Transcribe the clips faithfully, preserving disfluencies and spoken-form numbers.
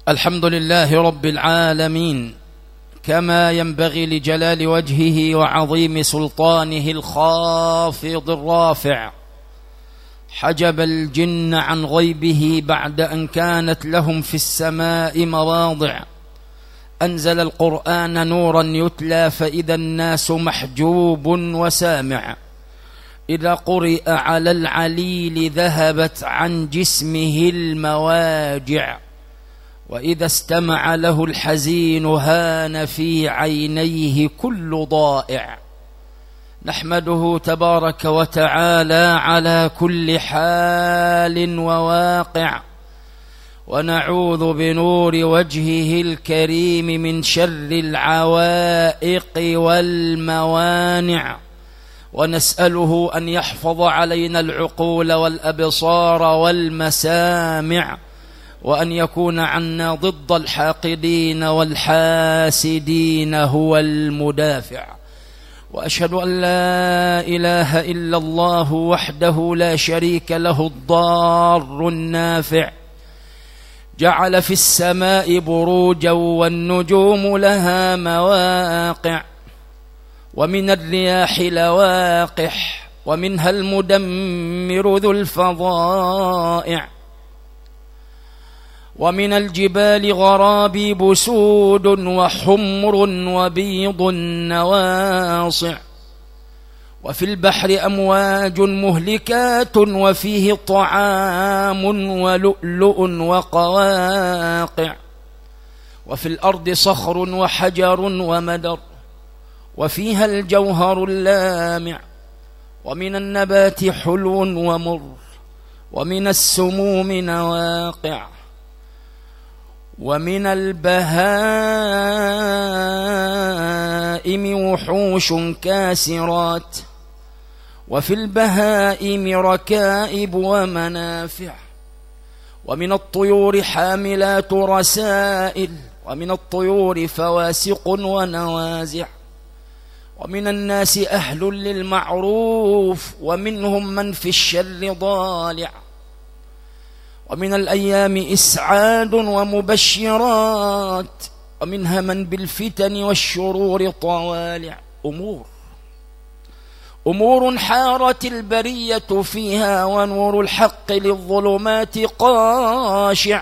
الحمد لله رب العالمين، كما ينبغي لجلال وجهه وعظيم سلطانه الخافض الرافع. حجب الجن عن غيبه بعد أن كانت لهم في السماء مواضع. أنزل القرآن نورا يتلى فإذا الناس محجوب وسامع. إذا قرئ على العليل ذهبت عن جسمه المواجع، وإذا استمع له الحزين هان في عينيه كل ضائع. نحمده تبارك وتعالى على كل حال وواقع، ونعوذ بنور وجهه الكريم من شر العوائق والموانع، ونسأله أن يحفظ علينا العقول والأبصار والمسامع، وأن يكون عنا ضد الحاقدين والحاسدين هو المدافع. وأشهد أن لا إله إلا الله وحده لا شريك له الضار النافع. جعل في السماء بروجا والنجوم لها مواقع، ومن الرياح لواقح، ومنها المدمر ذو الفظائع، ومن الجبال غرابيب سود وحمر وبيض نواصع، وفي البحر أمواج مهلكات وفيه طعام ولؤلؤ وقواقع، وفي الأرض صخر وحجر ومدر، وفيها الجوهر اللامع، ومن النبات حلو ومر، ومن السموم نواقع، ومن البهائم وحوش كاسرات، وفي البهائم ركائب ومنافع، ومن الطيور حاملات رسائل، ومن الطيور فواسق ونوازع، ومن الناس أهل للمعروف ومنهم من في الشر ضالع، ومن الأيام إسعاد ومبشرات، ومنها من بالفتن والشرور طوالع. أمور أمور حارت البرية فيها، ونور الحق للظلمات قاشع،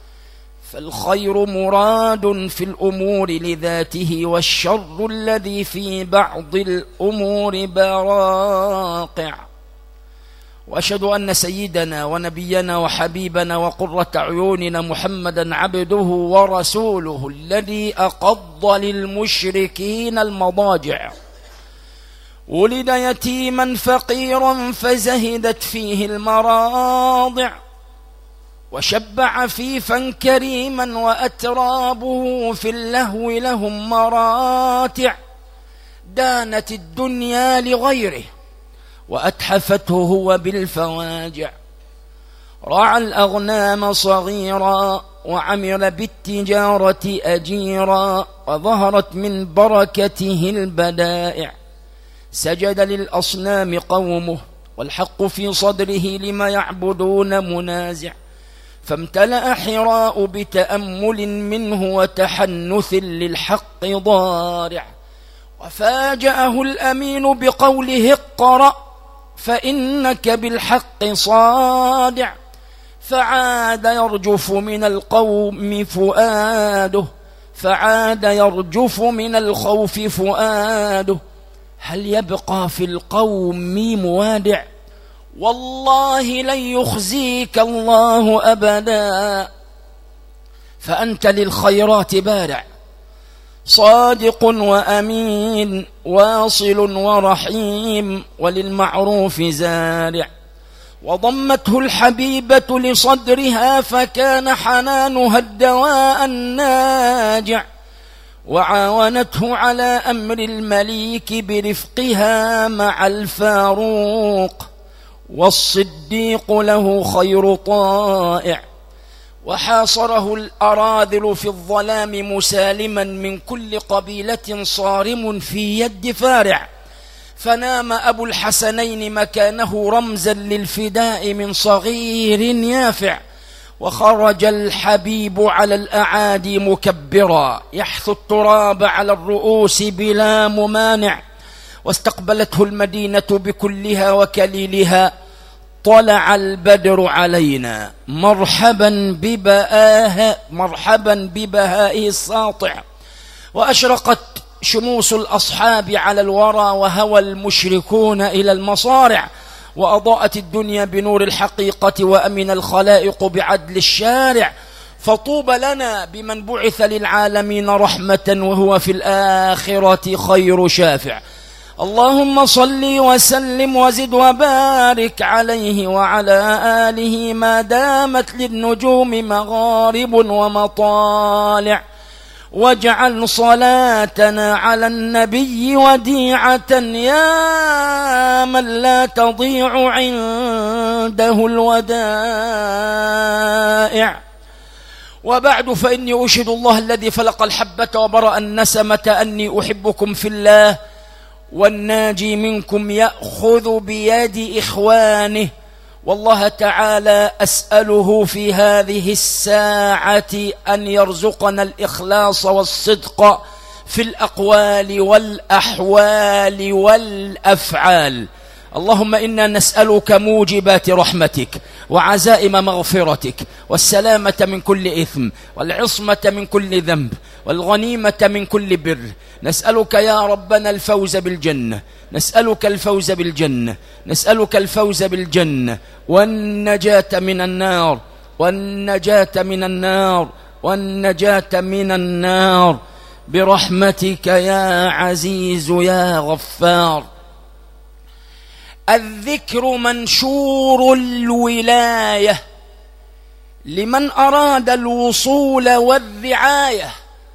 فالخير مراد في الأمور لذاته، والشر الذي في بعض الأمور براقع. وأشهد أن سيدنا ونبينا وحبيبنا وقرة عيوننا محمدا عبده ورسوله الذي أقض للمشركين المضاجع، ولد يتيما فقيرا فزهدت فيه المراضع، وشب عفيفا كريما وأترابه في اللهو لهم مراتع، دانت الدنيا لغيره وأتحفته هو بالفواجع، رعى الأغنام صغيرا وعمل بالتجارة أجيرا، وظهرت من بركته البدائع، سجد للأصنام قومه والحق في صدره لما يعبدون منازع، فامتلأ حراء بتأمل منه وتحنث للحق ضارع، وفاجأه الأمين بقوله اقرأ فإنك بالحق صادع، فعاد يرجف من القوم فؤاده، فعاد يرجف من الخوف فؤاده، هل يبقى في القوم موادع؟ والله لن يخزيك الله أبدا، فأنت للخيرات بارع، صادق وأمين، واصل ورحيم، وللمعروف زارع، وضمته الحبيبة لصدرها فكان حنانها الدواء الناجع، وعاونته على أمر المليك برفقها مع الفاروق، والصديق له خير طائع، وحاصره الأراذل في الظلام مسالما من كل قبيلة صارم في يد فارع، فنام أبو الحسنين مكانه رمزا للفداء من صغير يافع، وخرج الحبيب على الأعادي مكبرا يحث التراب على الرؤوس بلا ممانع، واستقبلته المدينة بكلها وكليلها. طلع البدر علينا مرحبا ببهائه مرحبا ببهائه الساطع، وأشرقت شموس الأصحاب على الورى، وهوى المشركون إلى المصارع، وأضاءت الدنيا بنور الحقيقة، وأمن الخلائق بعدل الشارع. فطوبى لنا بمن بعث للعالمين رحمة، وهو في الآخرة خير شافع. اللهم صل وسلم وزد وبارك عليه وعلى آله ما دامت للنجوم مغارب ومطالع، واجعل صلاتنا على النبي وديعة يا من لا تضيع عنده الودائع. وبعد، فإني أشهد الله الذي فلق الحبة وبرأ النسمة أني أحبكم في الله، والناجي منكم يأخذ بيد إخوانه. والله تعالى أسأله في هذه الساعة أن يرزقنا الإخلاص والصدق في الأقوال والأحوال والأفعال. اللهم إنا نسألك موجبات رحمتك وعزائم مغفرتك والسلامة من كل إثم والعصمة من كل ذنب والغنيمة من كل بر. نسألك يا ربنا الفوز بالجنة، نسألك الفوز بالجنة، نسألك الفوز بالجنة والنجاة من النار، والنجاة من النار، والنجاة من النار برحمتك يا عزيز يا غفار. الذكر منشور الولاية لمن أراد الوصول والرعاية.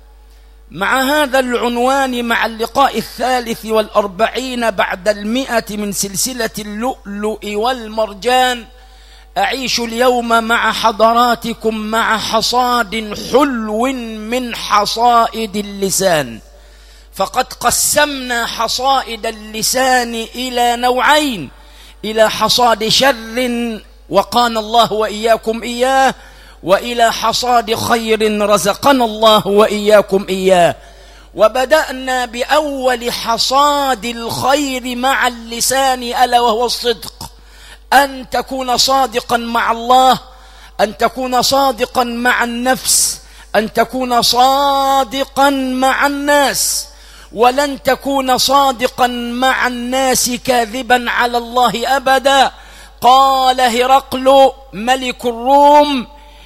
مع هذا العنوان، مع اللقاء الثالث والأربعين بعد المئة من سلسلة اللؤلؤ والمرجان، أعيش اليوم مع حضراتكم مع حصاد حلو من حصائد اللسان. فقد قسمنا حصائد اللسان إلى نوعين: إلى حصاد شر وقانا الله وإياكم إياه، وإلى حصاد خير رزقنا الله وإياكم إياه. وبدأنا بأول حصاد الخير مع اللسان، ألا وهو الصدق. أن تكون صادقا مع الله، أن تكون صادقا مع النفس، أن تكون صادقا مع الناس. ولن تكون صادقا مع الناس كاذبا على الله أبدا. قال هرقل ملك الروم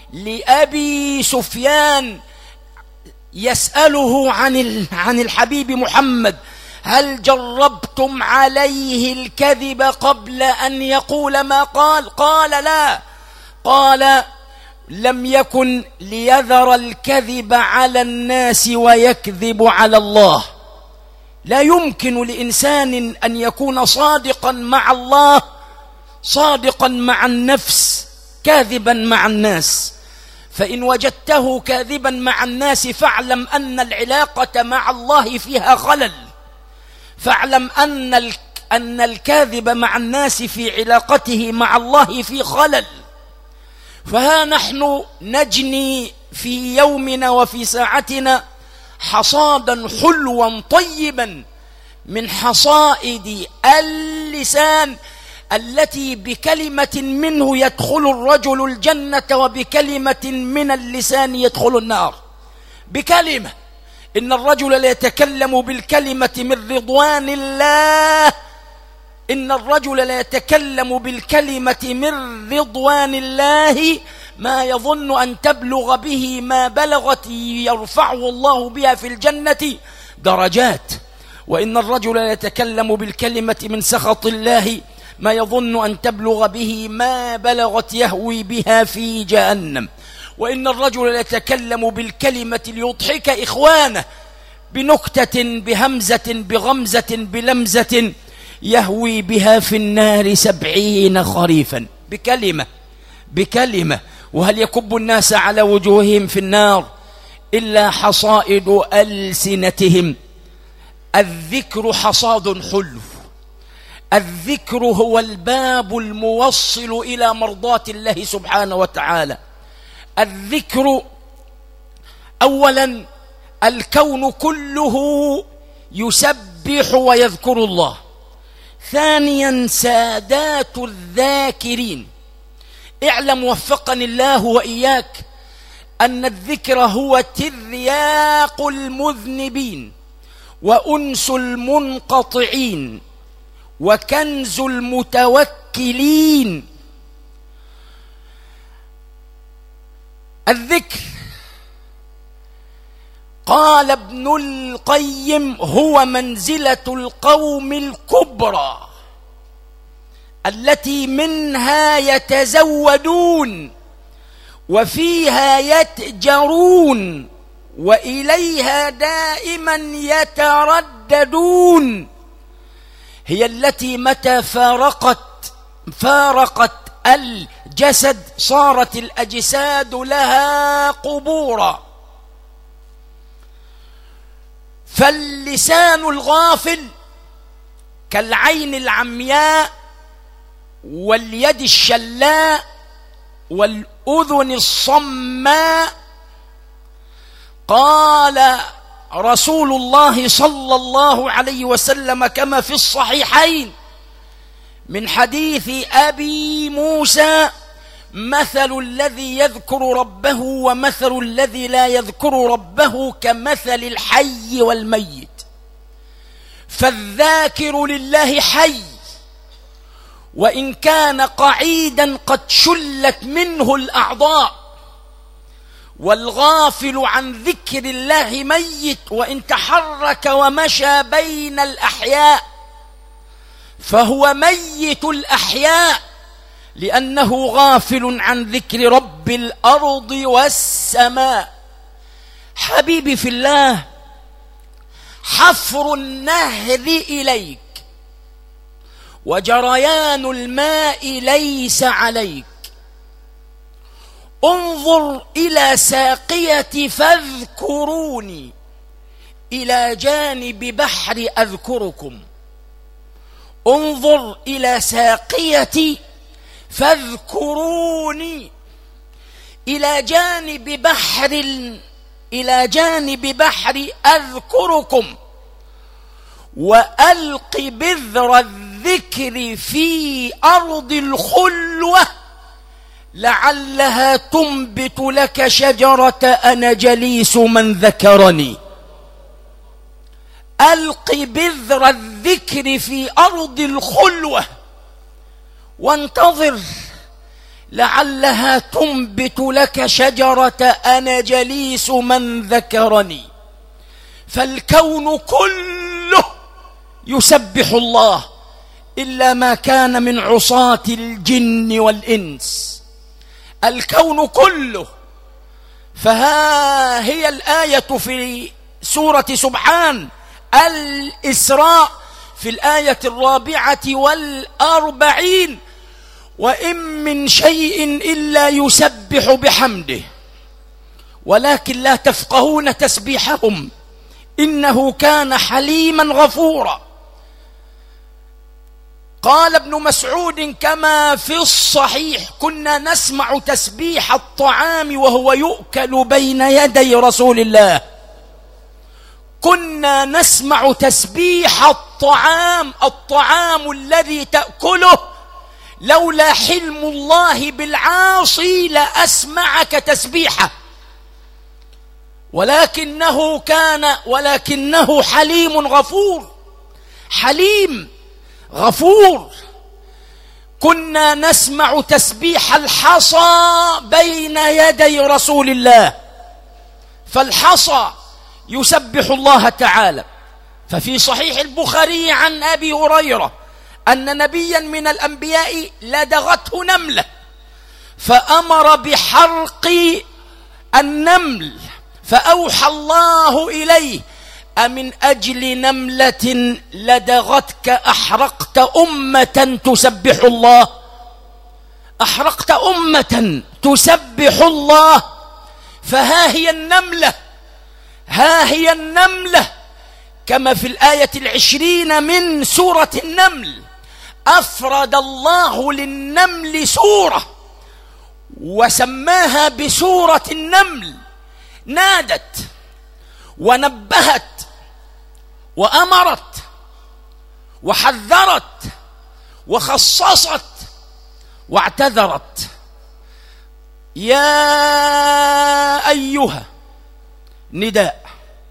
لأبي سفيان يسأله عن عن الحبيب محمد: هل جربتم عليه الكذب قبل أن يقول ما قال؟ قال لا. قال: لم يكن ليذر الكذب على الناس ويكذب على الله. لا يمكن لإنسان أن يكون صادقا مع الله، صادقا مع النفس، كاذبا مع الناس. فإن وجدته كاذبا مع الناس فاعلم أن العلاقة مع الله فيها خلل، فاعلم أن أن الكاذب مع الناس في علاقته مع الله في خلل. فها نحن نجني في يومنا وفي ساعتنا حصادا حلوا طيبا من حصائد اللسان، التي بكلمة منه يدخل الرجل الجنة، وبكلمة من اللسان يدخل النار. بكلمة، إن الرجل لا يتكلم بالكلمة من رضوان الله، إن الرجل لا يتكلم بالكلمة من رضوان الله ما يظن أن تبلغ به ما بلغت، يرفعه الله بها في الجنة درجات. وإن الرجل لا يتكلم بالكلمة من سخط الله ما يظن أن تبلغ به ما بلغت، يهوي بها في جهنم. وإن الرجل لا يتكلم بالكلمة ليضحك إخوانه بنكتة، بهمزة، بغمزة، بلمزة، يهوي بها في النار سبعين خريفا. بكلمة، بكلمة. وهل يكب الناس على وجوههم في النار إلا حصائد ألسنتهم؟ الذكر حصاد حلو. الذكر هو الباب الموصل إلى مرضاة الله سبحانه وتعالى. الذكر أولا الكون كله يسبح ويذكر الله. ثانيا سادات الذاكرين. اعلم وفقني الله وإياك أن الذكر هو ترياق المذنبين وأنس المنقطعين وكنز المتوكلين. الذكر قال ابن القيم هو منزلة القوم الكبرى التي منها يتزودون وفيها يتجرون وإليها دائما يترددون. هي التي متى فارقت فارقت الجسد صارت الأجساد لها قبورا. فاللسان الغافل كالعين العمياء واليد الشلاء والأذن الصماء. قال رسول الله صلى الله عليه وسلم كما في الصحيحين من حديث أبي موسى: مثل الذي يذكر ربه ومثل الذي لا يذكر ربه كمثل الحي والميت. فالذاكر لله حي وإن كان قعيدا قد شلت منه الأعضاء، والغافل عن ذكر الله ميت وإن تحرك ومشى بين الأحياء، فهو ميت الأحياء لأنه غافل عن ذكر رب الأرض والسماء. حبيبي في الله، حفر النهر إليك وجريان الماء ليس عليك. انظر إلى ساقية فاذكروني، إلى جانب بحر أذكركم. انظر إلى ساقية فاذكروني، إلى جانب بحر إلى جانب بحر أذكركم. وألق بذر الذكر في أرض الخلوة لعلها تنبت لك شجرة أنا جليس من ذكرني. ألق بذر الذكر في أرض الخلوة وانتظر لعلها تنبت لك شجرة أنا جليس من ذكرني. فالكون كله يسبح الله إلا ما كان من عصاة الجن والإنس. الكون كله. فها هي الآية في سورة سبحان الإسراء في الآية الرابعة والأربعين: وإن من شيء إلا يسبح بحمده ولكن لا تفقهون تسبيحهم إنه كان حليما غفورا. قال ابن مسعود كما في الصحيح: كنا نسمع تسبيح الطعام وهو يؤكل بين يدي رسول الله. كنا نسمع تسبيح الطعام، الطعام الذي تأكله، لولا حلم الله بالعاصي لأسمعك تسبيحه، ولكنه كان ولكنه حليم غفور. حليم غفور. كنا نسمع تسبيح الحصى بين يدي رسول الله، فالحصى يسبح الله تعالى. ففي صحيح البخاري عن أبي هريرة أن نبيا من الأنبياء لدغته نملة فأمر بحرق النمل، فأوحى الله إليه: أمن أجل نملة لدغتك أحرقت أمة تسبح الله؟ أحرقت أمة تسبح الله. فها هي النملة، ها هي النملة كما في الآية العشرين من سورة النمل: أفرد الله للنمل سورة وسماها بسورة النمل. نادت ونبهت وأمرت وحذرت وخصصت واعتذرت. يا أيها نداء،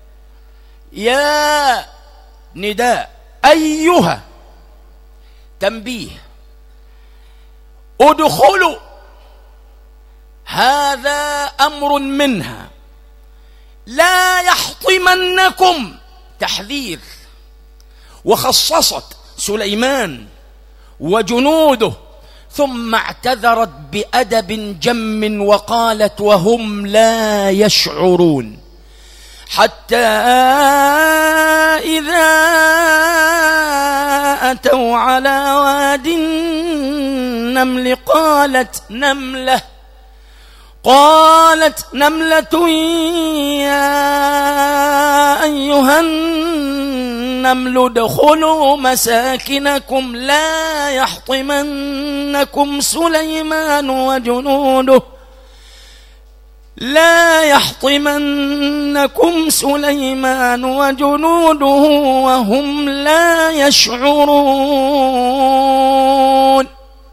يا نداء، أيها تنبيه، ادخلوا، هذا أمر منها، لا يحطمنكم، تحذير. وخصصت سليمان وجنوده، ثم اعتذرت بأدب جم وقالت وهم لا يشعرون. حتى إذا أتوا على واد النمل قالت نملة قالت نملة يا أيها النمل ادخلوا مساكنكم لا يحطمنكم سليمان وجنوده لا يحطمنكم سليمان وجنوده وهم لا يشعرون.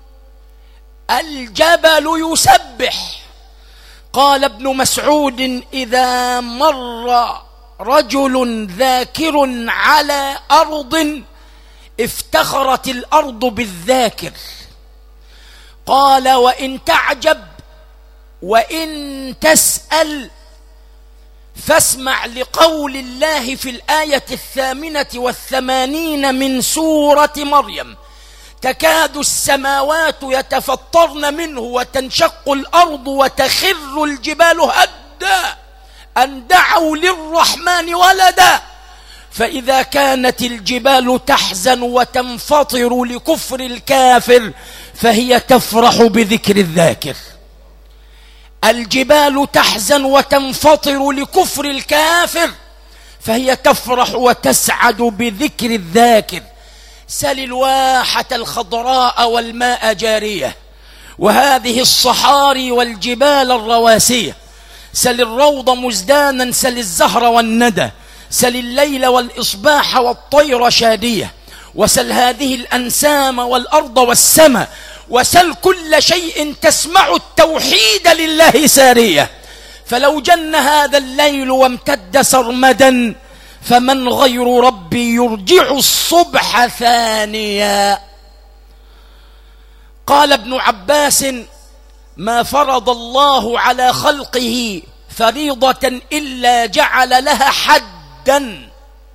الجبل يسبح. قال ابن مسعود إذا مر رجل ذاكر على أرض افتخرت الأرض بالذاكر. قال وإن تعجب وإن تسأل فاسمع لقول الله في الآية الثامنة والثمانين من سورة مريم: تكاد السماوات يتفطرن منه وتنشق الأرض وتخر الجبال هدا أن دعوا للرحمن ولدا. فإذا كانت الجبال تحزن وتنفطر لكفر الكافر فهي تفرح بذكر الذاكر. الجبال تحزن وتنفطر لكفر الكافر فهي تفرح وتسعد بذكر الذاكر. سل الواحة الخضراء والماء جارية، وهذه الصحاري والجبال الرواسية. سل الروض مزدانا، سل الزهر والندى، سل الليل والإصباح والطير شادية، وسل هذه الأنسام والأرض والسماء، وسل كل شيء تسمع التوحيد لله سارية. فلو جن هذا الليل وامتد سرمدا فمن غير ربي يرجع الصبح ثانيا. قال ابن عباس: ما فرض الله على خلقه فريضة إلا جعل لها حدا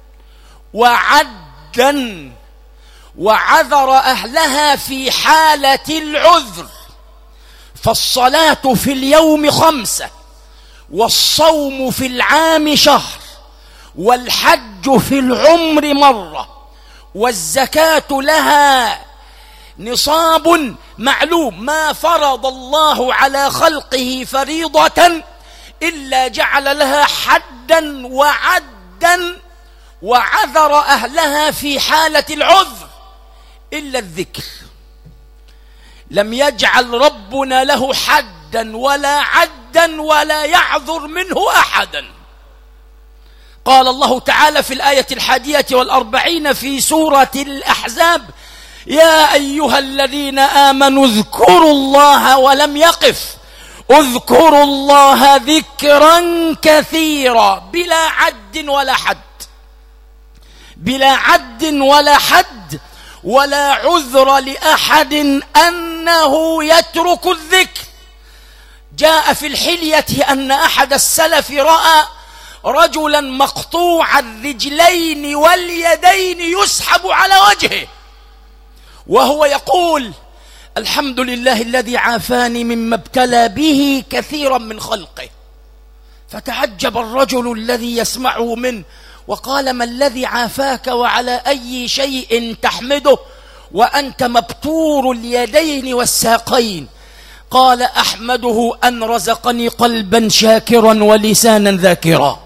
وعدا وعذر أهلها في حالة العذر. فالصلاة في اليوم خمسة، والصوم في العام شهر، والحج في العمر مرة، والزكاة لها نصاب معلوم. ما فرض الله على خلقه فريضة إلا جعل لها حدا وعدا وعذر أهلها في حالة العذر، إلا الذكر. لم يجعل ربنا له حدا ولا عدا ولا يعذر منه أحدا. قال الله تعالى في الآية الحادية والأربعين في سورة الأحزاب: يا أيها الذين آمنوا اذكروا الله، ولم يقف اذكروا الله ذكرا كثيرا بلا عد ولا حد، بلا عد ولا حد ولا عذر لأحد أنه يترك الذكر. جاء في الحلية أن أحد السلف رأى رجلا مقطوع الرجلين واليدين يسحب على وجهه وهو يقول: الحمد لله الذي عافاني مما ابتلى به كثيرا من خلقه. فتعجب الرجل الذي يسمعه منه وقال: ما الذي عافاك وعلى أي شيء تحمده وأنت مبتور اليدين والساقين؟ قال: أحمده أن رزقني قلبا شاكرا ولسانا ذاكرا.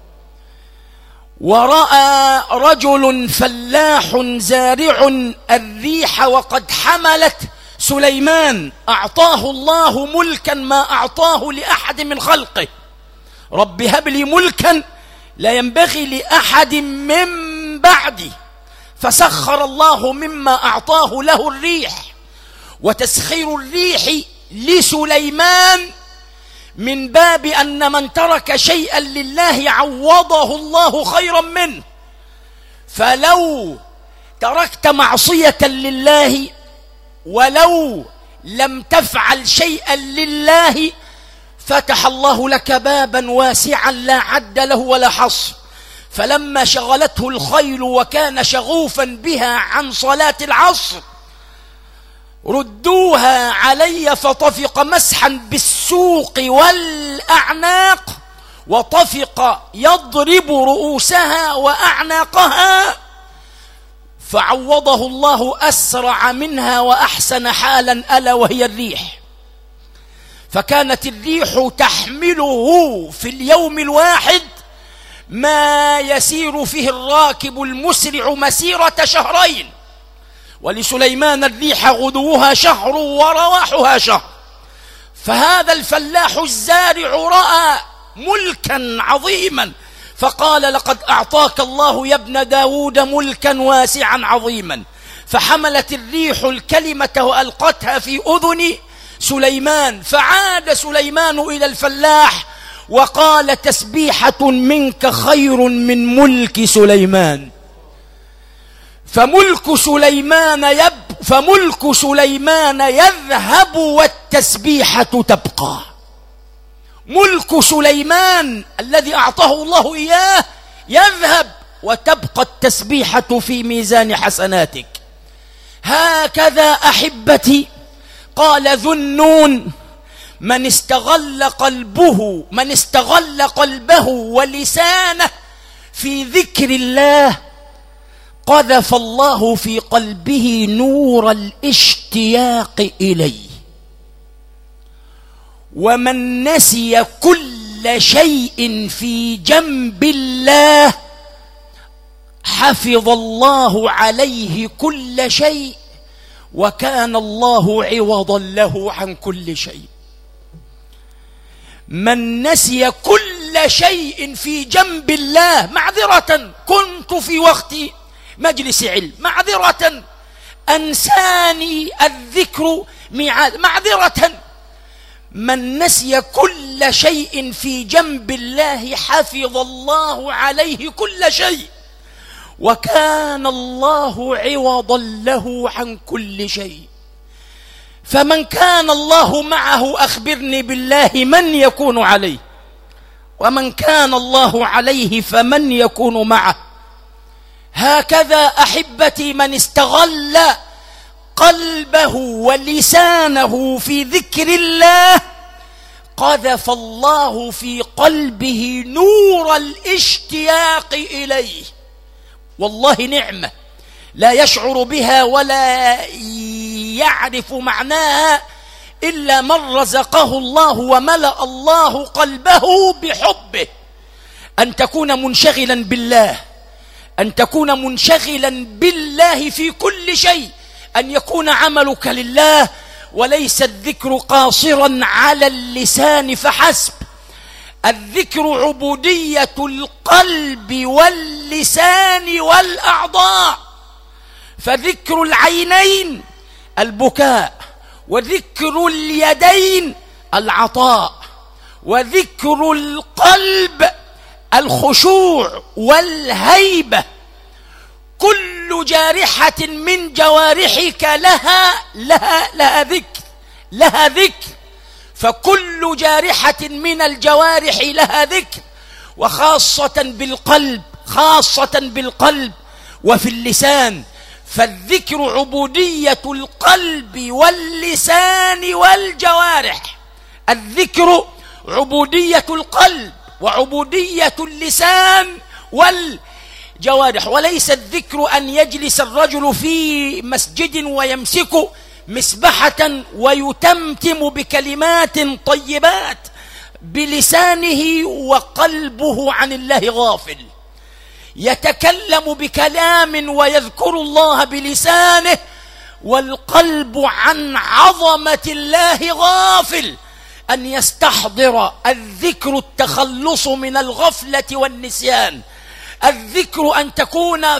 ورأى رجل فلاح زارع الريح وقد حملت سليمان أعطاه الله ملكا ما أعطاه لأحد من خلقه. رب هب لي ملكا لا ينبغي لأحد من بعدي. فسخر الله مما أعطاه له الريح، وتسخير الريح لسليمان من باب أن من ترك شيئا لله عوضه الله خيرا منه. فلو تركت معصية لله ولو لم تفعل شيئا لله فتح الله لك بابا واسعا لا عد له ولا حصر. فلما شغلته الخيل وكان شغوفا بها عن صلاة العصر ردوها علي فطفق مسحا بالسوق والأعناق، وطفق يضرب رؤوسها وأعناقها، فعوضه الله أسرع منها وأحسن حالا ألا وهي الريح. فكانت الريح تحمله في اليوم الواحد ما يسير فيه الراكب المسرع مسيرة شهرين. ولسليمان الريح غدوها شهر ورواحها شهر. فهذا الفلاح الزارع رأى ملكا عظيما فقال لقد أعطاك الله يا ابن داود ملكا واسعا عظيما. فحملت الريح الكلمة وألقتها في أذن سليمان، فعاد سليمان إلى الفلاح وقال تسبيحة منك خير من ملك سليمان. فملك سليمان يب فملك سليمان يذهب والتسبيحة تبقى. ملك سليمان الذي أعطاه الله إياه يذهب وتبقى التسبيحة في ميزان حسناتك. هكذا أحبتي قال ذو النون من استغل قلبه من استغل قلبه ولسانه في ذكر الله قذف الله في قلبه نور الاشتياق إليه. ومن نسي كل شيء في جنب الله حفظ الله عليه كل شيء وكان الله عوضا له عن كل شيء. من نسي كل شيء في جنب الله، معذرة كنت في وقت مجلس علم، معذرة أنساني الذكر ميعاد، معذرة. من نسي كل شيء في جنب الله حفظ الله عليه كل شيء وكان الله عوضا له عن كل شيء. فمن كان الله معه أخبرني بالله من يكون عليه، ومن كان الله عليه فمن يكون معه. هكذا أحبتي من استغل قلبه ولسانه في ذكر الله قذف الله في قلبه نور الاشتياق إليه. والله نعمة لا يشعر بها ولا يعرف معناها إلا من رزقه الله وملأ الله قلبه بحبه. أن تكون منشغلا بالله، أن تكون منشغلا بالله في كل شيء، أن يكون عملك لله وليس الذكر قاصرا على اللسان فحسب. الذكر عبودية القلب واللسان والأعضاء. فذكر العينين البكاء، وذكر اليدين العطاء، وذكر القلب الخشوع والهيبة. كل جارحة من جوارحك لها لها لها ذكر لها ذكر فكل جارحة من الجوارح لها ذكر، وخاصة بالقلب خاصة بالقلب وفي اللسان. فالذكر عبودية القلب واللسان والجوارح. الذكر عبودية القلب وعبودية اللسان والجوارح. وليس الذكر أن يجلس الرجل في مسجد ويمسك مسبحة ويتمتم بكلمات طيبات بلسانه وقلبه عن الله غافل. يتكلم بكلام ويذكر الله بلسانه والقلب عن عظمة الله غافل، أن يستحضر الذكر التخلص من الغفلة والنسيان، الذكر أن تكون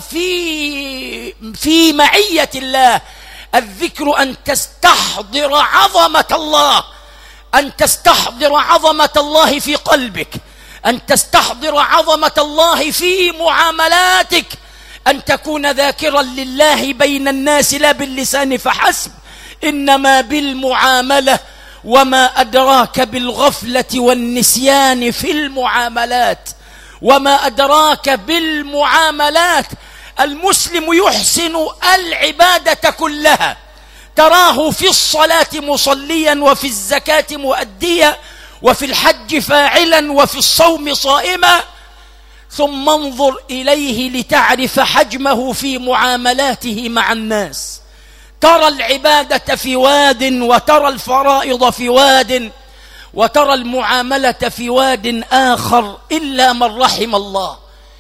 في في معية الله، الذكر أن تستحضر عظمة الله، أن تستحضر عظمة الله في قلبك، أن تستحضر عظمة الله في معاملاتك، أن تكون ذاكرا لله بين الناس لا باللسان فحسب، إنما بالمعاملة. وما أدراك بالغفلة والنسيان في المعاملات، وما أدراك بالمعاملات. المسلم يحسن العبادة كلها، تراه في الصلاة مصليا، وفي الزكاة مؤديا، وفي الحج فاعلا، وفي الصوم صائما، ثم انظر إليه لتعرف حجمه في معاملاته مع الناس. ترى العبادة في واد، وترى الفرائض في واد، وترى المعاملة في واد آخر، إلا من رحم الله.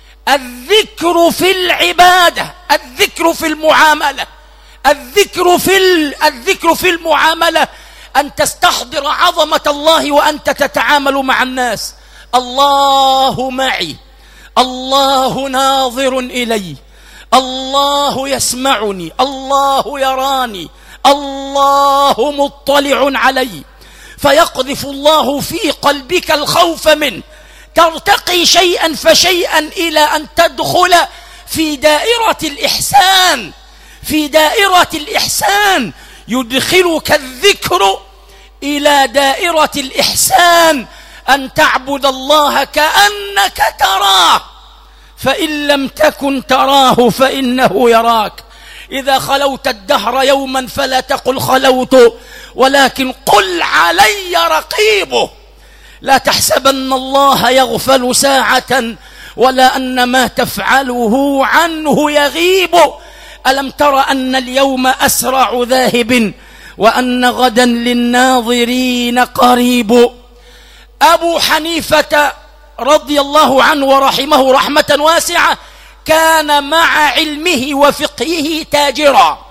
الذكر في العبادة، الذكر في المعاملة، الذكر في الذكر في المعاملة، أن تستحضر عظمة الله وأنت تتعامل مع الناس. الله معي، الله ناظر إلي، الله يسمعني، الله يراني، الله مطلع علي. فيقذف الله في قلبك الخوف منه، ترتقي شيئا فشيئا إلى أن تدخل في دائرة الإحسان. في دائرة الإحسان يدخلك الذكر إلى دائرة الإحسان، أن تعبد الله كأنك تراه، فإن لم تكن تراه فإنه يراك. إذا خلوت الدهر يوما فلا تقل خلوت، ولكن قل علي رقيبه. لا تحسبن الله يغفل ساعة، ولا أن ما تفعله عنه يغيب. ألم تر أن اليوم أسرع ذاهب، وأن غدا للناظرين قريب. أبو حنيفة رضي الله عنه ورحمه رحمة واسعة كان مع علمه وفقهه تاجرا،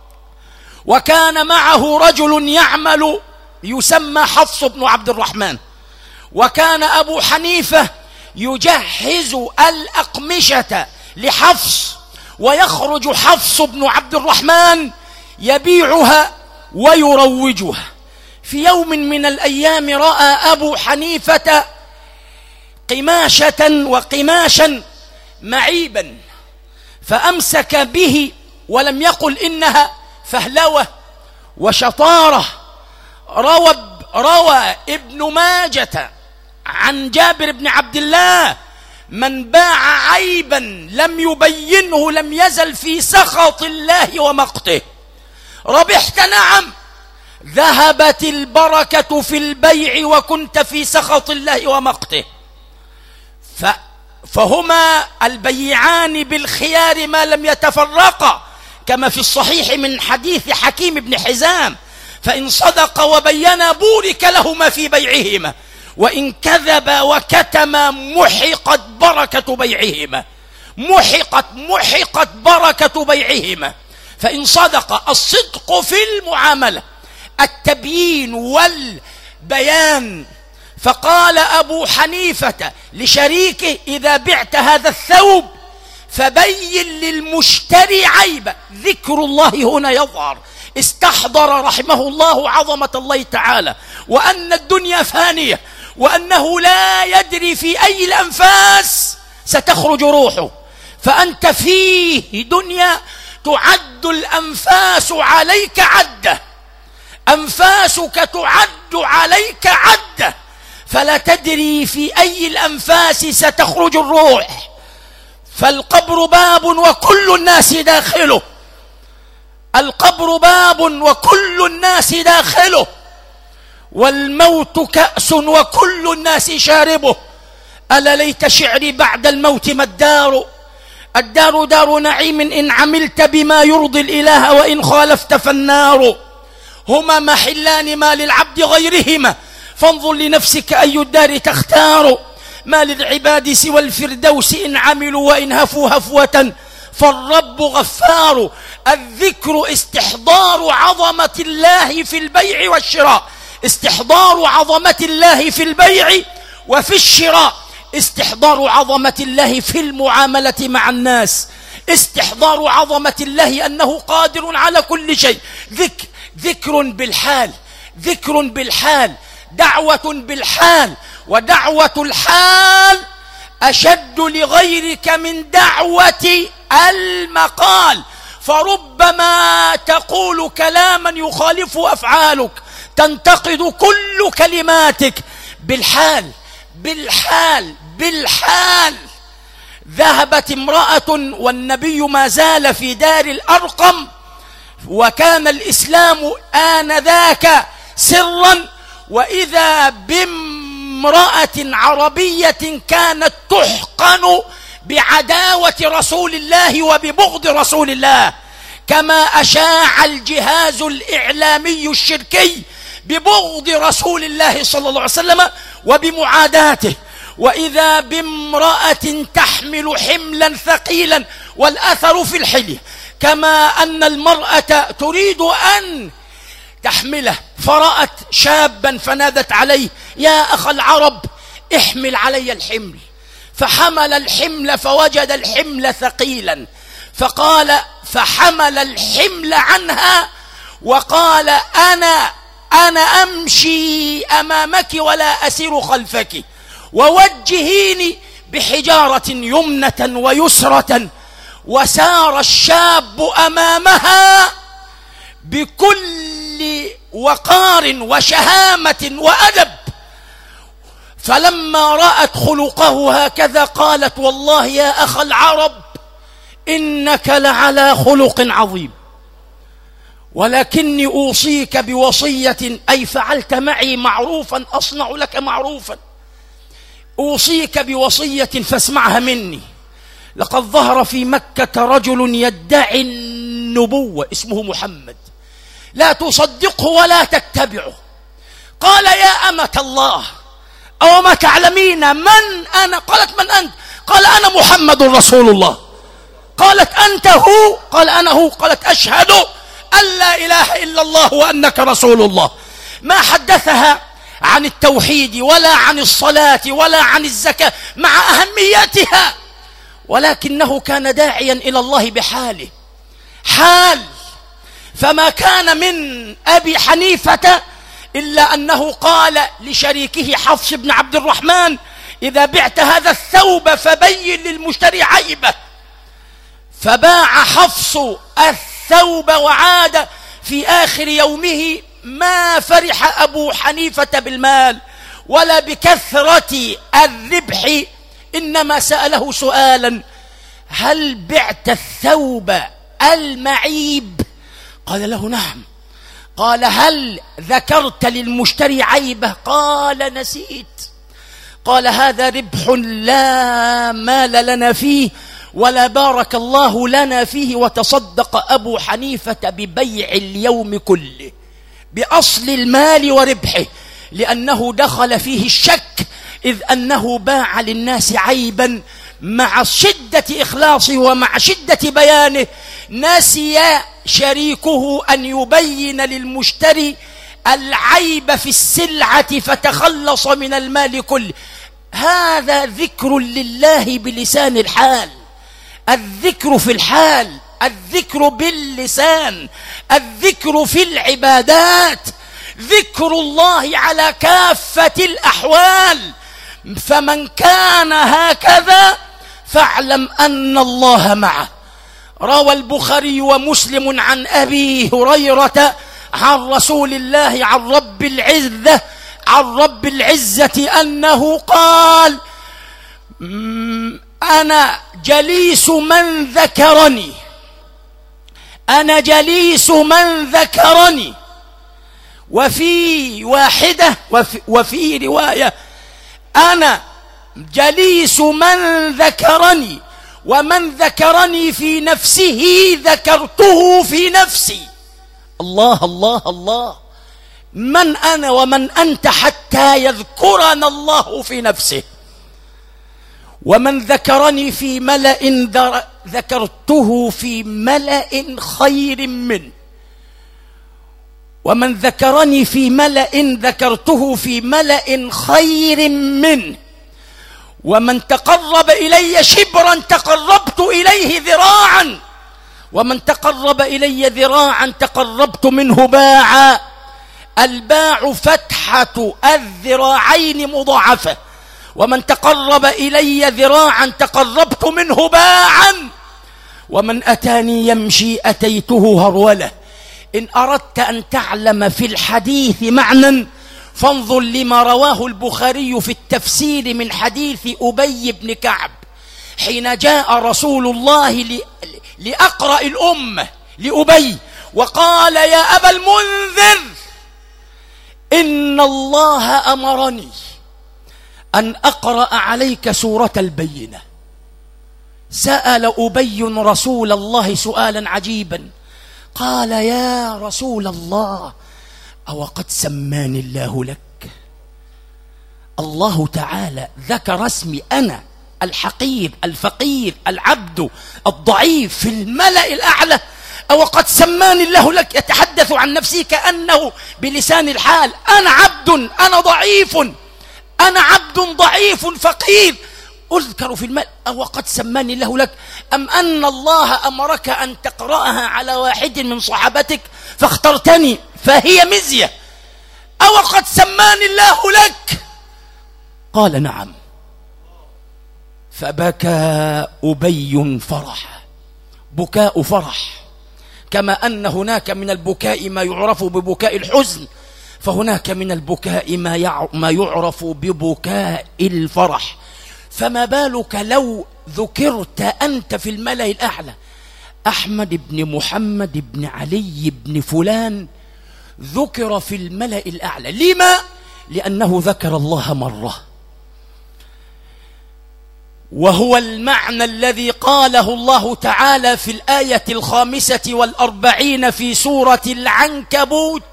وكان معه رجل يعمل يسمى حفص بن عبد الرحمن، وكان أبو حنيفة يجهز الأقمشة لحفص، ويخرج حفص بن عبد الرحمن يبيعها ويروجها. في يوم من الأيام رأى أبو حنيفة قماشة وقماشا معيبا، فأمسك به ولم يقل إنها فهلوة وشطارة. روى, روى ابن ماجة عن جابر بن عبد الله: من باع عيبا لم يبينه لم يزل في سخط الله ومقته. ربحت نعم، ذهبت البركة في البيع وكنت في سخط الله ومقته. فهما البيعان بالخيار ما لم يتفرقا، كما في الصحيح من حديث حكيم بن حزام: فإن صدق وبينا بورك لهما في بيعهما، وإن كذب وكتم محقت بركة بيعهما. محقت محقت بركة بيعهما. فإن صدق، الصدق في المعاملة، التبيين والبيان. فقال أبو حنيفة لشريكه: إذا بعت هذا الثوب فبين للمشتري عيبه. ذكر الله هنا يظهر. استحضر رحمه الله عظمة الله تعالى، وأن الدنيا فانية، وأنه لا يدري في أي الأنفاس ستخرج روحه. فأنت فيه دنيا تعد الأنفاس عليك عدة، أنفاسك تعد عليك عدة، فلا تدري في أي الأنفاس ستخرج الروح. فالقبر باب وكل الناس داخله، القبر باب وكل الناس داخله، والموت كأس وكل الناس شاربه. ألا ليت شعري بعد الموت ما الدار، الدار دار نعيم إن عملت بما يرضي الإله، وإن خالفت فالنار. هما محلان ما للعبد غيرهما، فانظر لنفسك أي الدار تختار. ما للعباد سوى الفردوس إن عملوا، وإن هفوا هفوة فالرب غفار. الذكر استحضار عظمة الله في البيع والشراء، استحضار عظمة الله في البيع وفي الشراء، استحضار عظمة الله في المعاملة مع الناس، استحضار عظمة الله أنه قادر على كل شيء. ذكر ذكر بالحال، ذكر بالحال، دعوة بالحال، ودعوة الحال أشد لغيرك من دعوة المقال. فربما تقول كلاما يخالف أفعالك، تنتقد كل كلماتك بالحال بالحال بالحال. ذهبت امرأة والنبي ما زال في دار الأرقم، وكان الإسلام آنذاك سرا، وإذا بامرأة عربية كانت تحقن بعداوة رسول الله وببغض رسول الله، كما أشاع الجهاز الإعلامي الشركي ببغض رسول الله صلى الله عليه وسلم وبمعاداته. وإذا بامرأة تحمل حملا ثقيلا، والأثر في الحلية، كما أن المرأة تريد أن تحمله، فرأت شابا فنادت عليه: يا أخ العرب احمل علي الحمل. فحمل الحمل فوجد الحمل ثقيلا، فقال فحمل الحمل عنها وقال: أنا أنا أمشي أمامك ولا أسير خلفك، ووجهيني بحجارة يمنة ويسرة. وسار الشاب أمامها بكل وقار وشهامة وأدب، فلما رأت خلقه هكذا قالت: والله يا أخ العرب إنك لعلى خلق عظيم، ولكني أوصيك بوصية، أي فعلت معي معروفا أصنع لك معروفا، أوصيك بوصية فاسمعها مني. لقد ظهر في مكة رجل يدعي النبوة اسمه محمد، لا تصدقه ولا تتبعه. قال: يا أمة الله، أو ما تعلمين من أنا؟ قالت: من أنت؟ قال: أنا محمد رسول الله. قالت: أنت هو؟ قال: أنا هو. قالت: أشهد أن لا إله إلا الله وأنك رسول الله. ما حدثها عن التوحيد ولا عن الصلاة ولا عن الزكاة مع أهميتها، ولكنه كان داعيا إلى الله بحاله، حال. فما كان من أبي حنيفة إلا أنه قال لشريكه حفص بن عبد الرحمن: إذا بعت هذا الثوب فبين للمشتري عيبه. فباع حفص الثوب وعاد في آخر يومه. ما فرح أبو حنيفة بالمال ولا بكثرة الربح، إنما سأله سؤالا: هل بعت الثوب المعيب؟ قال له: نعم. قال: هل ذكرت للمشتري عيبه؟ قال: نسيت. قال: هذا ربح لا مال لنا فيه ولا بارك الله لنا فيه. وتصدق أبو حنيفة ببيع اليوم كله بأصل المال وربحه، لأنه دخل فيه الشك، إذ أنه باع للناس عيبا مع شدة إخلاصه ومع شدة بيانه. نسي شريكه أن يبين للمشتري العيب في السلعة فتخلص من المال كله. هذا ذكر لله بلسان الحال، الذكر في الحال، الذكر باللسان، الذكر في العبادات، ذكر الله على كافة الأحوال. فمن كان هكذا فاعلم أن الله معه. روى البخاري ومسلم عن أبي هريرة عن رسول الله عن رب العزة عن رب العزة أنه قال: أنا جليس من ذكرني أنا جليس من ذكرني وفي واحدة وفي, وفي رواية: أنا جليس من ذكرني، ومن ذكرني في نفسه ذكرته في نفسي. الله الله الله. من أنا ومن أنت حتى يذكرنا الله في نفسه؟ ومن ذكرني في ملأ ذكرته في ملأ خير منه، ومن ذكرني في ملأ ذكرته في ملأ خير منه، ومن تقرب إلي شبرا تقربت إليه ذراعا، ومن تقرب إلي ذراعا تقربت منه باعا. الباع فتحة الذراعين مضاعفة، ومن تقرب إلي ذراعا تقربت منه باعا، ومن أتاني يمشي أتيته هرولة. إن أردت أن تعلم في الحديث معنى فانظر لما رواه البخاري في التفسير من حديث أبي بن كعب حين جاء رسول الله لأقرأ الأمة لأبي وقال: يا أبا المنذر، إن الله أمرني أن أقرأ عليك سورة البينة. سأل أبي رسول الله سؤالا عجيبا، قال: يا رسول الله، أو قد سماني الله لك؟ الله تعالى ذكر اسمي أنا الحقير الفقير العبد الضعيف في الملأ الأعلى، أو قد سماني الله لك؟ يتحدث عن نفسه كأنه بلسان الحال: أنا عبد، أنا ضعيف، أنا عبد ضعيف فقير أذكر في الملأ، أو قد سماني الله لك؟ أم أن الله أمرك أن تقرأها على واحد من صحابتك فاخترتني فهي مزية، أو قد سماني الله لك؟ قال: نعم. فبكى أبي فرح، بكاء فرح، كما أن هناك من البكاء ما يعرف ببكاء الحزن، فهناك من البكاء ما يعرف ببكاء الفرح. فما بالك لو ذكرت أنت في الملأ الأعلى؟ أحمد بن محمد بن علي بن فلان ذكر في الملأ الأعلى. لما؟ لأنه ذكر الله مرة، وهو المعنى الذي قاله الله تعالى في الآية الخامسة والأربعين في سورة العنكبوت: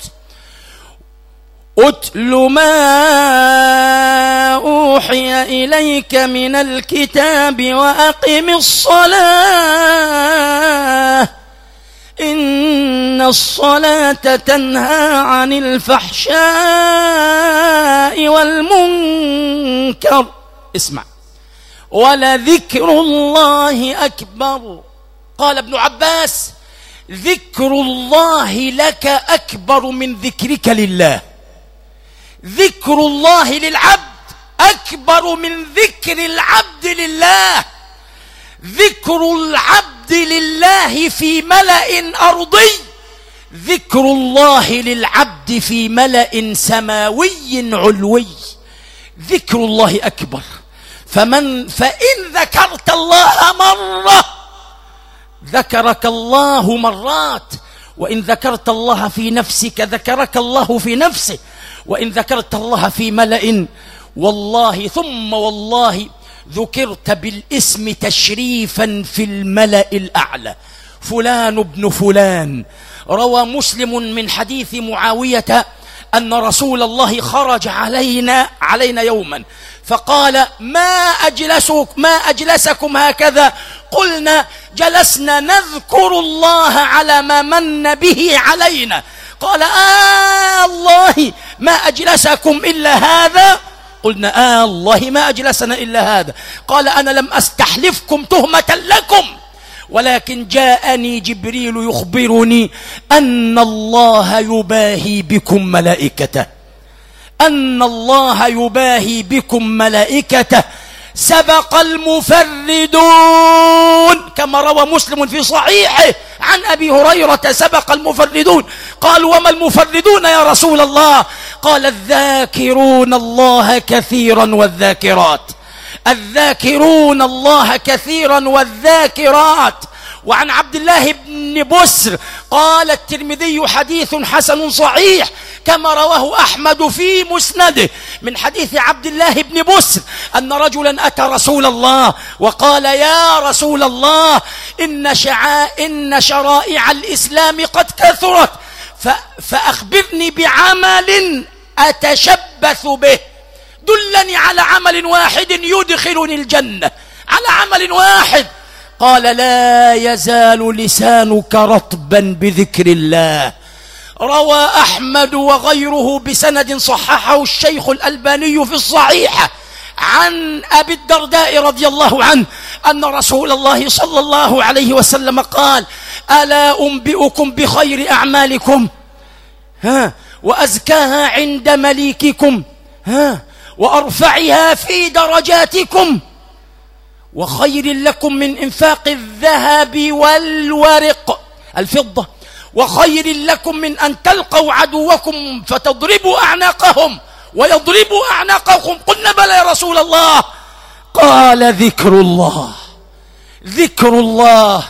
أتل ما أوحي إليك من الكتاب وأقم الصلاة إن الصلاة تنهى عن الفحشاء والمنكر. اسمع: ولذكر الله أكبر. قال ابن عباس: ذكر الله لك أكبر من ذكرك لله. ذكر الله للعبد أكبر من ذكر العبد لله. ذكر العبد لله في ملأ أرضي، ذكر الله للعبد في ملأ سماوي علوي. ذكر الله أكبر. فمن فإن ذكرت الله مرة ذكرك الله مرات، وإن ذكرت الله في نفسك ذكرك الله في نفسه، وإن ذكرت الله في ملأ والله ثم والله ذكرت بالاسم تشريفا في الملأ الأعلى. فلان ابن فلان. روى مسلم من حديث معاوية أن رسول الله خرج علينا علينا يوما فقال: ما أجلسك ما أجلسكم هكذا؟ قلنا: جلسنا نذكر الله على ما من به علينا. قال: آه الله ما أجلسكم إلا هذا؟ قلنا: آه الله ما أجلسنا إلا هذا. قال: أنا لم أستحلفكم تهمة لكم، ولكن جاءني جبريل يخبرني أن الله يباهي بكم ملائكته، أن الله يباهي بكم ملائكته. سبق المفردون، كما روى مسلم في صحيحه عن أبي هريرة: سبق المفردون. قالوا: وما المفردون يا رسول الله؟ قال: الذاكرون الله كثيرا والذاكرات. الذاكرون الله كثيرا والذاكرات. وعن عبد الله بن بسر قال الترمذي: حديث حسن صحيح، كما رواه أحمد في مسنده من حديث عبد الله بن بسر أن رجلا أتى رسول الله وقال: يا رسول الله، إن شعائر إن شرائع الإسلام قد كثرت، فأخبرني بعمل أتشبث به دلني على عمل واحد يدخلني الجنة، على عمل واحد. قال لا يزال لسانك رطبا بذكر الله. روى أحمد وغيره بسند صححه الشيخ الألباني في الصحيحة عن أبي الدرداء رضي الله عنه أن رسول الله صلى الله عليه وسلم قال ألا أنبئكم بخير أعمالكم ها وأزكاها عند مليككم ها وأرفعها في درجاتكم وخير لكم من إنفاق الذهب والورق الفضة وخير لكم من أن تلقوا عدوكم فتضربوا أعناقهم ويضربوا أعناقكم. قلنا بلى يا رسول الله. قال ذكر الله ذكر الله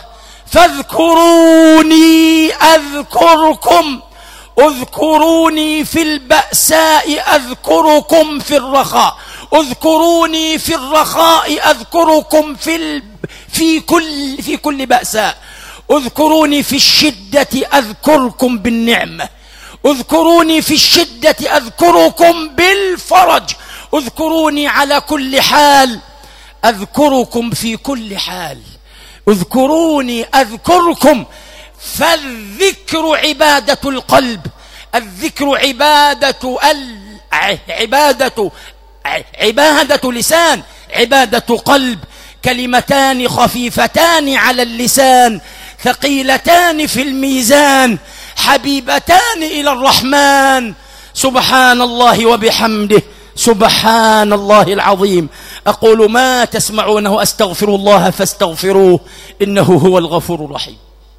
فاذكروني أذكركم اذكروني في البأساء أذكركم في الرخاء اذكروني في الرخاء أذكركم في ال... في كل في كل بأساء اذكروني في الشدة أذكركم بالنعمة اذكروني في الشدة أذكركم بالفرج اذكروني على كل حال أذكركم في كل حال اذكروني أذكركم. فالذكر عبادة القلب الذكر عبادة ال... عبادة عبادة لسان عبادة قلب. كلمتان خفيفتان على اللسان ثقيلتان في الميزان حبيبتان إلى الرحمن. سبحان الله وبحمده سبحان الله العظيم. أقول ما تسمعونه أستغفر الله فاستغفروه إنه هو الغفور الرحيم.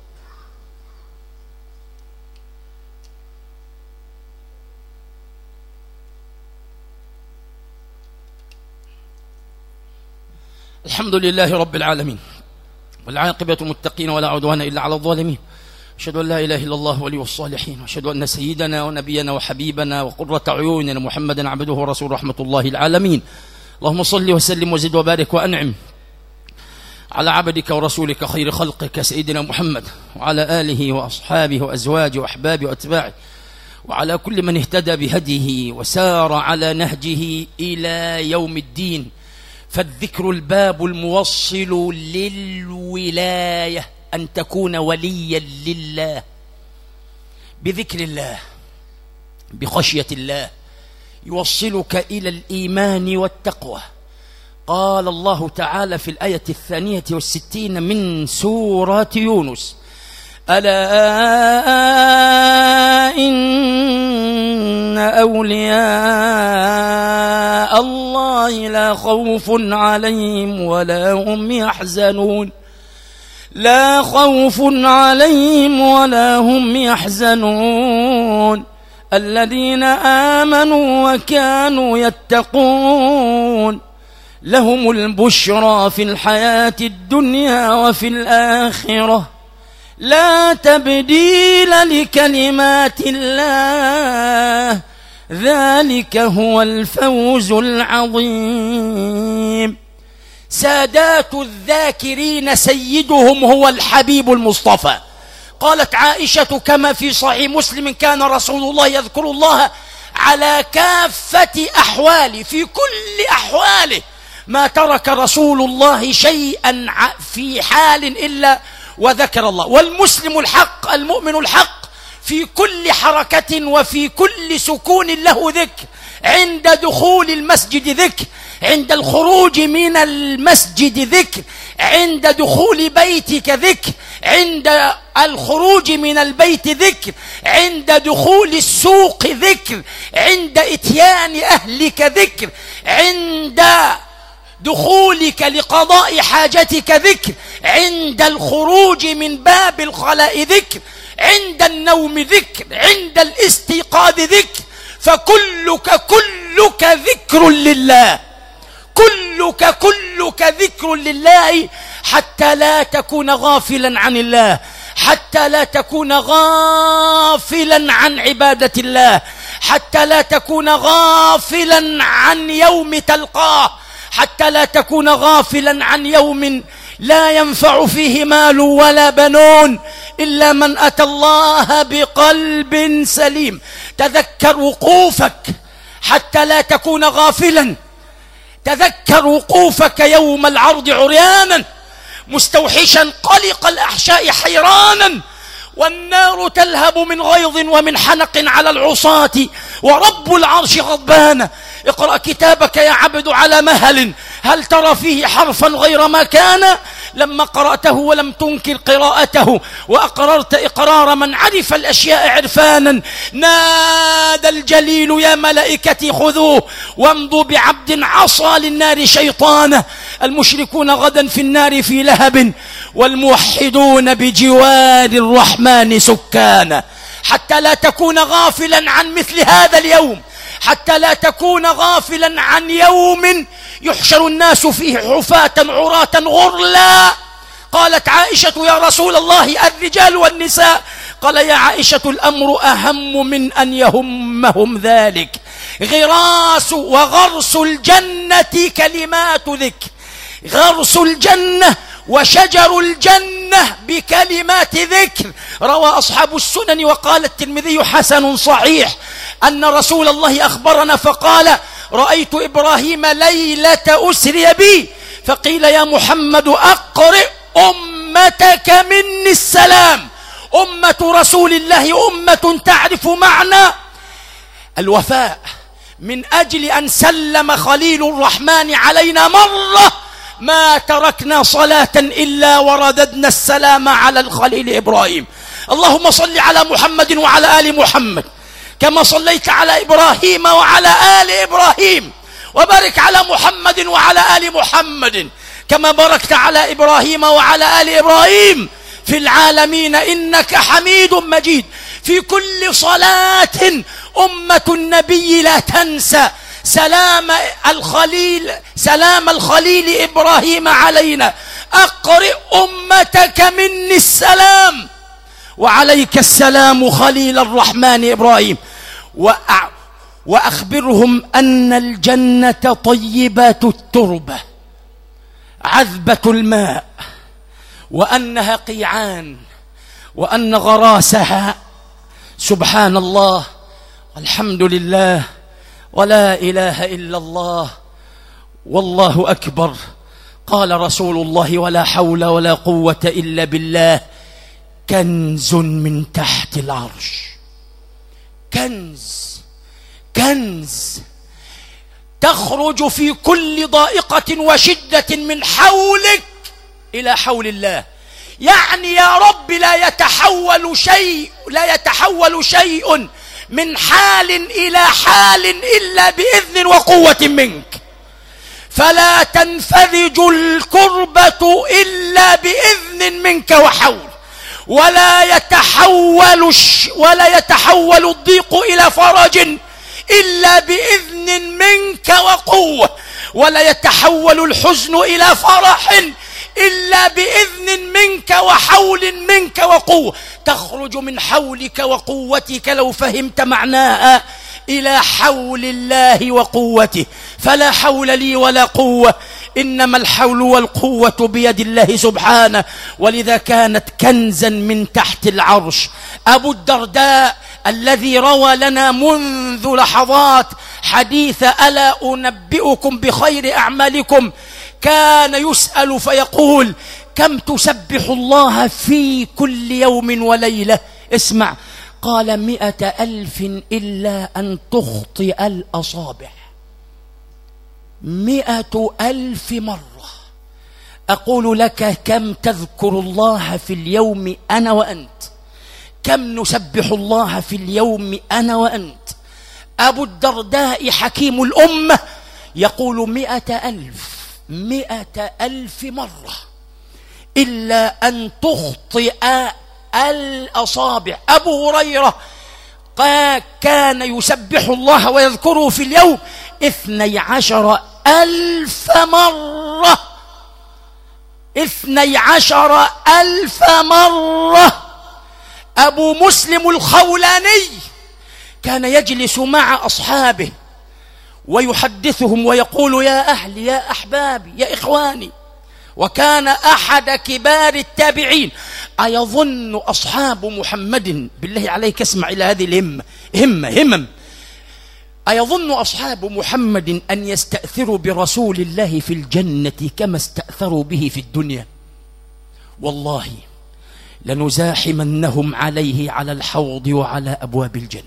الحمد لله رب العالمين والعاقبة المتقين ولا عدوان إلا على الظالمين. أشهد أن لا إله إلا الله ولي الصالحين وأشهد أن سيدنا ونبينا وحبيبنا وقرة عيوننا محمدا عبده ورسول رحمة الله العالمين. اللهم صل وسلم وزد وبارك وأنعم على عبدك ورسولك خير خلقك سيدنا محمد وعلى آله وأصحابه وأزواجه وأحبابه وأتباعه وعلى كل من اهتدى بهديه وسار على نهجه إلى يوم الدين. فالذكر الباب الموصل للولاية أن تكون وليا لله بذكر الله بخشية الله يوصلك إلى الإيمان والتقوى. قال الله تعالى في الآية الثانية والستين من سورة يونس ألا إن أولياء الله لا خوف عليهم ولا هم يحزنون لا خوف عليهم ولا هم يحزنون الذين آمنوا وكانوا يتقون لهم البشرى في الحياة الدنيا وفي الآخرة لا تبديل لكلمات الله ذلك هو الفوز العظيم. سادات الذاكرين سيدهم هو الحبيب المصطفى. قالت عائشة كما في صحيح مسلم كان رسول الله يذكر الله على كافة أحواله في كل أحواله ما ترك رسول الله شيئا في حال إلا وذكر الله. والمسلم الحق المؤمن الحق في كل حركة وفي كل سكون له ذكر. عند دخول المسجد ذكر عند الخروج من المسجد ذكر عند دخول بيتك ذكر عند الخروج من البيت ذكر عند دخول السوق ذكر عند إتيان أهلك ذكر عند دخولك لقضاء حاجتك ذكر عند الخروج من باب الخلاء ذكر عند النوم ذكر عند الاستيقاظ ذكر. فكلك كلك ذكر لله كلك كلك ذكر لله حتى لا تكون غافلا عن الله حتى لا تكون غافلا عن عبادة الله حتى لا تكون غافلا عن يوم تلقاه حتى لا تكون غافلا عن يوم لا ينفع فيه مال ولا بنون إلا من أتى الله بقلب سليم. تذكر وقوفك حتى لا تكون غافلا. تذكر وقوفك يوم العرض عريانا مستوحشا قلق الأحشاء حيرانا، والنار تلهب من غيظ ومن حنق على العصاة، ورب العرش غضبان. اقرأ كتابك يا عبد على مهل، هل ترى فيه حرفا غير ما كان؟ لما قرأته ولم تنكر قراءته، وأقررت إقرار من عرف الأشياء عرفانا، نادى الجليل يا ملائكتي خذوه وامضوا بعبد عصى للنار شيطانه. المشركون غدا في النار في لهب، والموحدون بجوار الرحمن سكانا. حتى لا تكون غافلا عن مثل هذا اليوم، حتى لا تكون غافلا عن يوم يحشر الناس فيه حفاة عراة غرلا. قالت عائشة يا رسول الله الرجال والنساء؟ قال يا عائشة الأمر أهم من أن يهمهم ذلك. غراس وغرس الجنة كلمات ذكر، غرس الجنة وشجر الجنة بكلمات ذكر. روى أصحاب السنن وقال الترمذي حسن صحيح أن رسول الله أخبرنا فقال رأيت إبراهيم ليلة أسري بي فقيل يا محمد أقرئ أمتك مني السلام. أمة رسول الله أمة تعرف معنى الوفاء، من أجل أن سلم خليل الرحمن علينا مرة ما تركنا صلاة إلا ورددنا السلام على الخليل إبراهيم. اللهم صل على محمد وعلى آل محمد كما صليت على إبراهيم وعلى آل إبراهيم، وبارك على محمد وعلى آل محمد كما باركت على إبراهيم وعلى آل إبراهيم في العالمين إنك حميد مجيد. في كل صلاة أمة النبي لا تنسى سلام الخليل سلام الخليل إبراهيم علينا. أقرئ أمتك مني السلام وعليك السلام خليل الرحمن إبراهيم، وأخبرهم أن الجنة طيبة التربة عذبة الماء، وأنها قيعان، وأن غراسها سبحان الله والحمد لله ولا إله إلا الله والله أكبر. قال رسول الله ولا حول ولا قوة إلا بالله كنز من تحت العرش. كنز كنز تخرج في كل ضائقة وشدة من حولك إلى حول الله. يعني يا رب لا يتحول شيء لا يتحول شيء من حال إلى حال إلا بإذن وقوة منك، فلا تنفرج الكربة إلا بإذن منك وحول، ولا يتحول ولا يتحول الضيق إلى فرج إلا بإذن منك وقوة، ولا يتحول الحزن إلى فرح إلا بإذن منك وحول منك وقوة. تخرج من حولك وقوتك لو فهمت معناها إلى حول الله وقوته. فلا حول لي ولا قوة، إنما الحول والقوة بيد الله سبحانه. ولذا كانت كنزا من تحت العرش. أبو الدرداء الذي روى لنا منذ لحظات حديث ألا أنبئكم بخير أعمالكم كان يسأل فيقول كم تسبح الله في كل يوم وليلة؟ اسمع، قال مئة ألف إلا أن تخطئ الأصابع. مئة ألف مرة. أقول لك كم تذكر الله في اليوم أنا وأنت؟ كم نسبح الله في اليوم أنا وأنت؟ أبو الدرداء حكيم الأمة يقول مئة ألف مئة ألف مرة إلا أن تخطئ الأصابع. أبو هريرة كان يسبح الله ويذكره في اليوم اثني عشر ألف مرة. اثني عشر ألف مرة. أبو مسلم الخولاني كان يجلس مع أصحابه ويحدثهم ويقول يا أهلي يا أحبابي يا إخواني، وكان أحد كبار التابعين. أيظن أصحاب محمد، بالله عليك اسمع إلى هذه الهمة، همة همم، أيظن أصحاب محمد أن يستأثروا برسول الله في الجنة كما استأثروا به في الدنيا؟ والله لنزاحمنهم عليه على الحوض وعلى أبواب الجنة.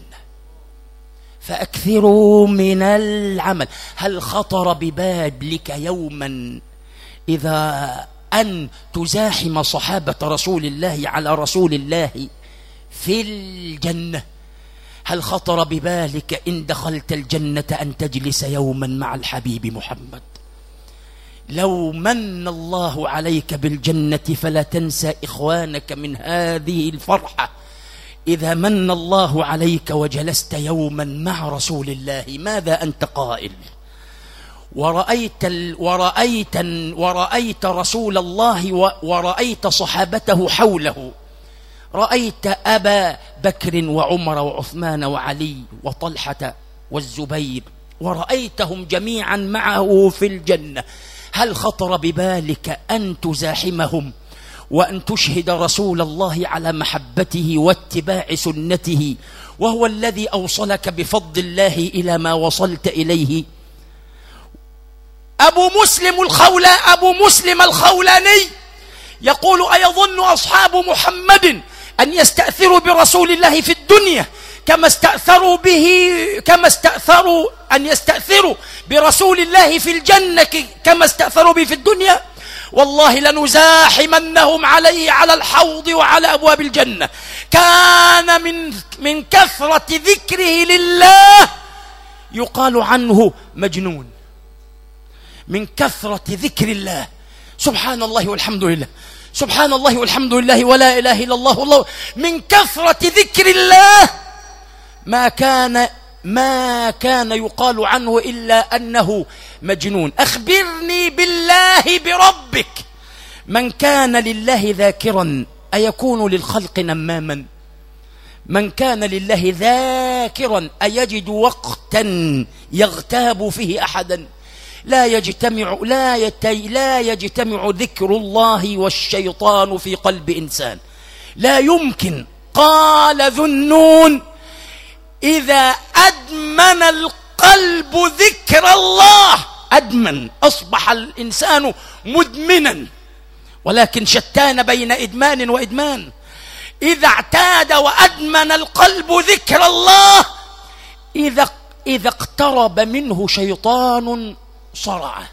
فأكثروا من العمل. هل خطر ببالك يوما إذا أن تزاحم صحابة رسول الله على رسول الله في الجنة؟ هل خطر ببالك إن دخلت الجنة أن تجلس يوما مع الحبيب محمد؟ لو من الله عليك بالجنة فلا تنسى إخوانك من هذه الفرحة. إذا من الله عليك وجلست يوما مع رسول الله، ماذا أنت قائل؟ ورأيت ال... ورأيت ورأيت رسول الله و... ورأيت صحابته حوله، رأيت أبا بكر وعمر وعثمان وعلي وطلحة والزبير، ورأيتهم جميعا معه في الجنة. هل خطر ببالك أن تزاحمهم وأن تشهد رسول الله على محبته واتباع سنته، وهو الذي أوصلك بفضل الله إلى ما وصلت إليه؟ أبو مسلم الخولى أبو مسلم الخولاني يقول: أيظن أصحاب محمد أن يستأثروا برسول الله في الدنيا كما استأثروا به كما استأثروا أن يستأثروا برسول الله في الجنة كما استأثروا به في الدنيا؟ والله لنزاحمنهم عليه على الحوض وعلى أبواب الجنة. كان من من كثرة ذكره لله يقال عنه مجنون. من كثرة ذكر الله، سبحان الله والحمد لله، سبحان الله والحمد لله ولا إله إلا الله والله. من كثرة ذكر الله ما كان ما كان يقال عنه إلا أنه مجنون. أخبرني بالله بربك، من كان لله ذاكرا أيكون للخلق نماما؟ من كان لله ذاكرا أيجد وقتا يغتاب فيه أحدا؟ لا يجتمع لا يتي لا يجتمع ذكر الله والشيطان في قلب إنسان، لا يمكن. قال ذو النون: إذا أدمن القلب ذكر الله، أدمن، أصبح الإنسان مدمنا، ولكن شتان بين إدمان وإدمان. إذا اعتاد وأدمن القلب ذكر الله، إذا إذا اقترب منه شيطان صرعه،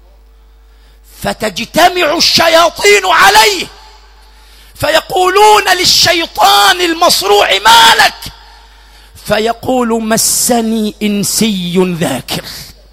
فتجتمع الشياطين عليه فيقولون للشيطان المصروع: ما لك؟ فيقول: مسني إنسي ذاكر،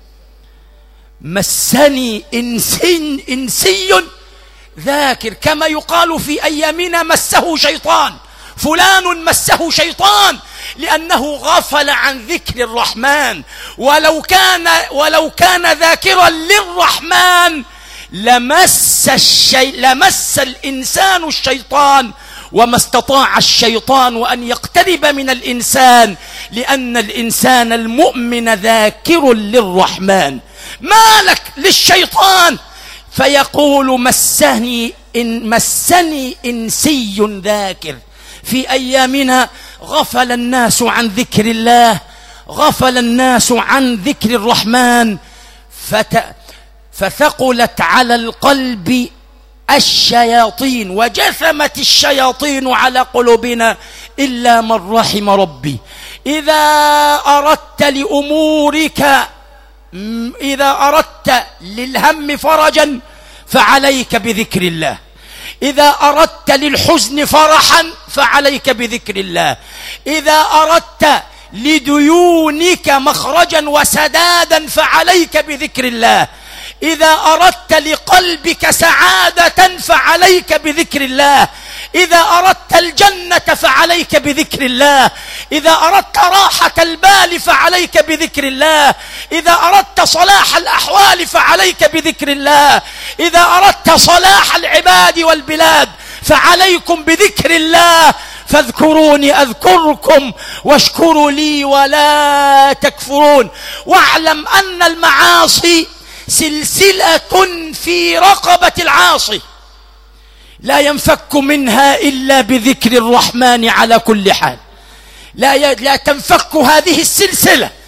مسني إنسي إنسي ذاكر، كما يقال في أيامنا: مسه شيطان، فلان مسه شيطان، لأنه غفل عن ذكر الرحمن. ولو كان ولو كان ذاكرا للرحمن لمس الشي لمس الإنسان الشيطان، وما استطاع الشيطان أن يقترب من الإنسان، لأن الإنسان المؤمن ذاكر للرحمن. ما لك للشيطان؟ فيقول: مسني إن مسني إنسي ذاكر. في أيامنا غفل الناس عن ذكر الله، غفل الناس عن ذكر الرحمن، فت... فثقلت على القلب الشياطين، وجثمت الشياطين على قلوبنا إلا من رحم ربي. إذا أردت لأمورك إذا أردت للهم فرجا فعليك بذكر الله، إذا أردت للحزن فرحا فعليك بذكر الله، إذا أردت لديونك مخرجا وسدادا فعليك بذكر الله، إذا أردت لقلبك سعادة فعليك بذكر الله، إذا أردت الجنة فعليك بذكر الله، إذا أردت راحة البال فعليك بذكر الله، إذا أردت صلاح الأحوال فعليك بذكر الله، إذا أردت صلاح العباد والبلاد فعليكم بذكر الله. فاذكروني أذكركم واشكروا لي ولا تكفرون. واعلم أن المعاصي سلسلة في رقبة العاصي، لا ينفك منها إلا بذكر الرحمن على كل حال. لا لا تنفك هذه السلسلة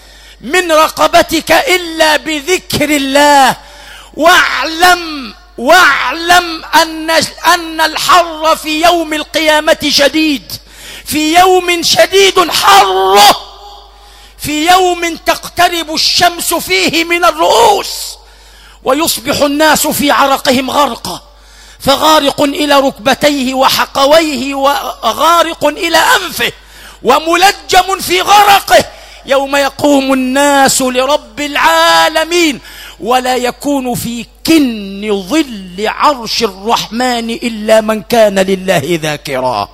من رقبتك إلا بذكر الله. واعلم واعلم أن أن الحر في يوم القيامة شديد، في يوم شديد حره، في يوم تقترب الشمس فيه من الرؤوس، ويصبح الناس في عرقهم غرقا، فغارق إلى ركبتيه وحقويه، وغارق إلى أنفه، وملجم في غرقه، يوم يقوم الناس لرب العالمين، ولا يكون في كن ظل عرش الرحمن إلا من كان لله ذاكرا.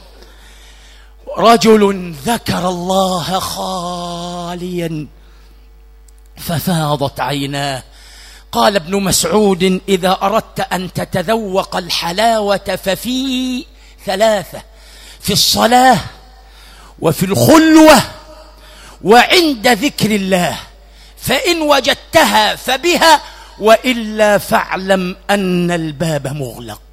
رجل ذكر الله خاليا ففاضت عيناه. قال ابن مسعود: إذا أردت أن تتذوق الحلاوة ففي ثلاثة: في الصلاة، وفي الخلوة، وعند ذكر الله، فإن وجدتها فبها، وإلا فاعلم أن الباب مغلق.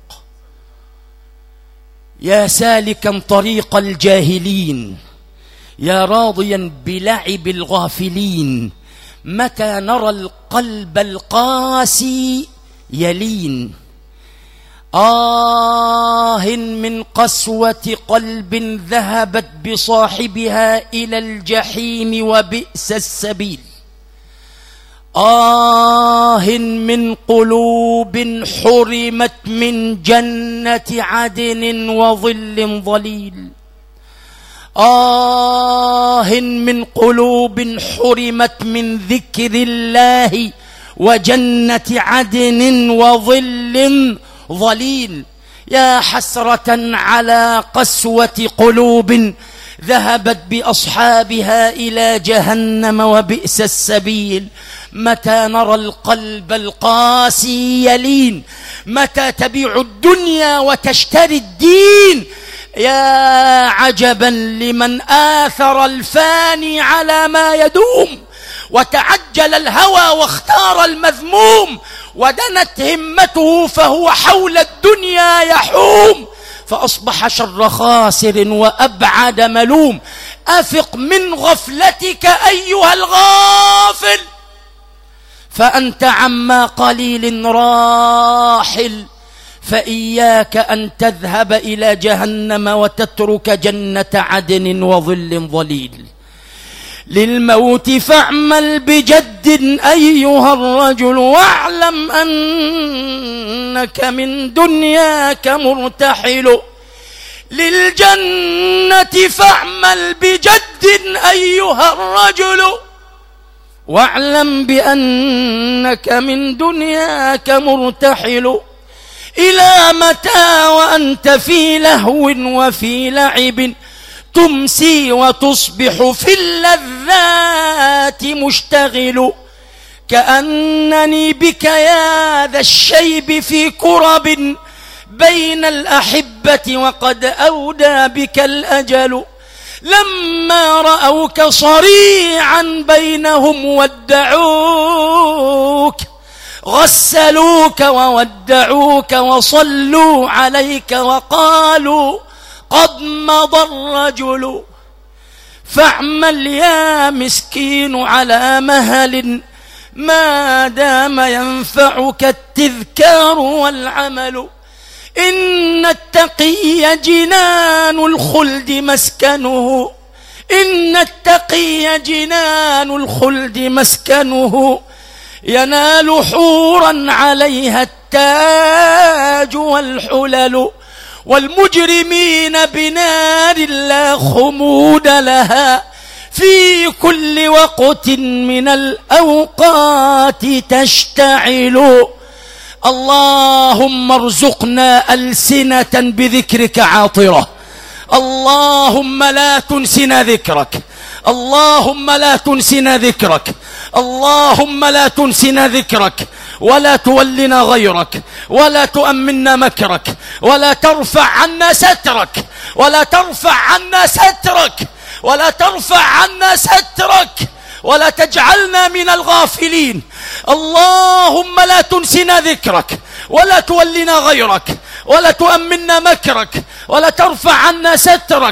يا سالكا طريق الجاهلين، يا راضيا بلعب الغافلين، متى نرى القلب القاسي يلين؟ آه من قسوة قلب ذهبت بصاحبها إلى الجحيم وبئس السبيل. آه من قلوب حرمت من جنة عدن وظل ظليل. آه من قلوب حرمت من ذكر الله وجنة عدن وظل ظليل. يا حسرة على قسوة قلوب ذهبت بأصحابها إلى جهنم وبئس السبيل. متى نرى القلب القاسي يلين؟ متى تبيع الدنيا وتشتري الدين؟ يا عجبا لمن آثر الفاني على ما يدوم، وتعجل الهوى واختار المذموم، ودنت همته فهو حول الدنيا يحوم، فأصبح شر خاسر وأبعد ملوم. أفق من غفلتك أيها الغافل، فأنت عما قليل راحل، فإياك أن تذهب إلى جهنم وتترك جنة عدن وظل ظليل. للموت فاعمل بجد أيها الرجل، واعلم أنك من دنياك مرتحل. للجنة فاعمل بجد أيها الرجل، واعلم بأنك من دنياك مرتحل. إلى متى وأنت في لهو وفي لعب، تمسي وتصبح في اللذات مشتغل. كأنني بك يا ذا الشيب في كرب بين الأحبة، وقد أودى بك الأجل. لما رأوك صريعا بينهم ودعوك، غسلوك وودعوك وصلوا عليك وقالوا قد مضى الرجل. فاعمل يا مسكين على مهل، ما دام ينفعك التذكار والعمل. إن التقي جنان الخلد مسكنه، إن التقي جنان الخلد مسكنه. ينال حورا عليها التاج والحلل، والمجرمين بنار لا خمود لها، في كل وقت من الأوقات تشتعل. اللهم ارزقنا ألسنة بذكرك عاطرة، اللهم لا تنسنا ذكرك، اللهم لا تنسنا ذكرك، اللهم لا تنسنا ذكرك، ولا تولنا غيرك، ولا تؤمنا مكرك، ولا ترفع عنا سترك، ولا ترفع عنا سترك، ولا ترفع عنا سترك، ولا تجعلنا من الغافلين. اللهم لا تنسنا ذكرك، ولا تولنا غيرك، ولا تؤمنا مكرك، ولا ترفع عنا سترك،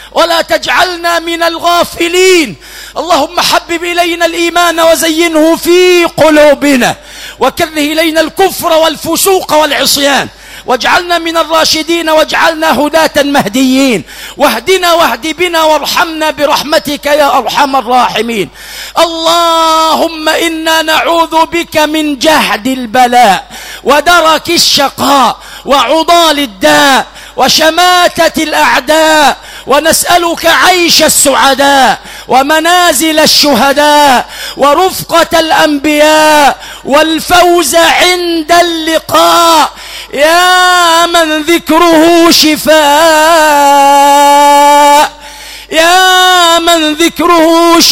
ولا تجعلنا من الغافلين. اللهم حبب إلينا الإيمان وزينه في قلوبنا، وكره إلينا الكفر والفسوق والعصيان، واجعلنا من الراشدين، واجعلنا هداة مهديين، واهدنا واهد بنا وارحمنا برحمتك يا أرحم الراحمين. اللهم إنا نعوذ بك من جهد البلاء ودرك الشقاء وعضال الداء وشماتة الأعداء، ونسألك عيش السعداء ومنازل الشهداء ورفقة الأنبياء والفوز عند اللقاء، يا من ذكره شفاء، يا من ذكره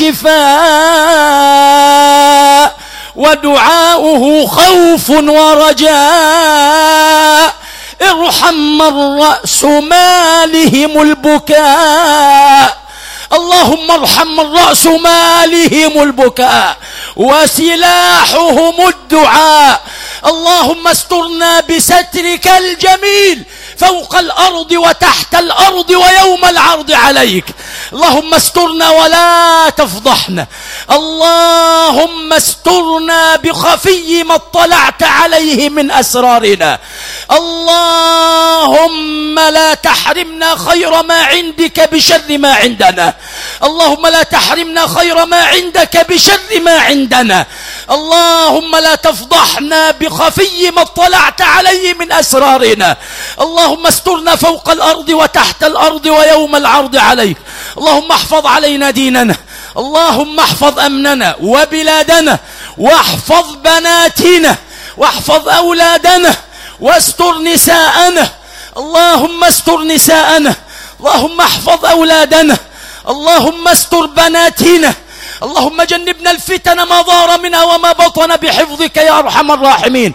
شفاء ودعاؤه خوف ورجاء. ارحم من رأس مالهم البكاء، اللهم ارحم من رأس مالهم البكاء وسلاحهم الدعاء. اللهم استرنا بسترك الجميل فوق الأرض وتحت الأرض ويوم العرض عليك. اللهم استرنا ولا تفضحنا، اللهم استرنا بخفي ما اطلعت عليه من أسرارنا. اللهم لا تحرمنا خير ما عندك بشر ما عندنا، اللهم لا تحرمنا خير ما عندك بشر ما عندنا. اللهم لا تفضحنا بخفي ما اطلعت عليه من أسرارنا. اللهم استرنا فوق الأرض وتحت الأرض ويوم العرض عليك. اللهم احفظ علينا ديننا، اللهم احفظ أمننا وبلادنا، واحفظ بناتنا، واحفظ أولادنا، واستر نساءنا. اللهم استر نساءنا، اللهم احفظ أولادنا، اللهم استر بناتنا. اللهم جنبنا الفتن ما ظهر منها وما بطن بحفظك يا أرحم الراحمين.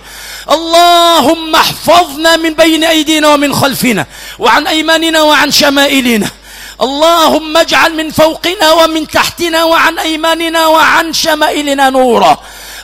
اللهم احفظنا من بين أيدينا ومن خلفنا وعن أيماننا وعن شمائلنا. اللهم اجعل من فوقنا ومن تحتنا وعن أيماننا وعن شمائلنا نورا.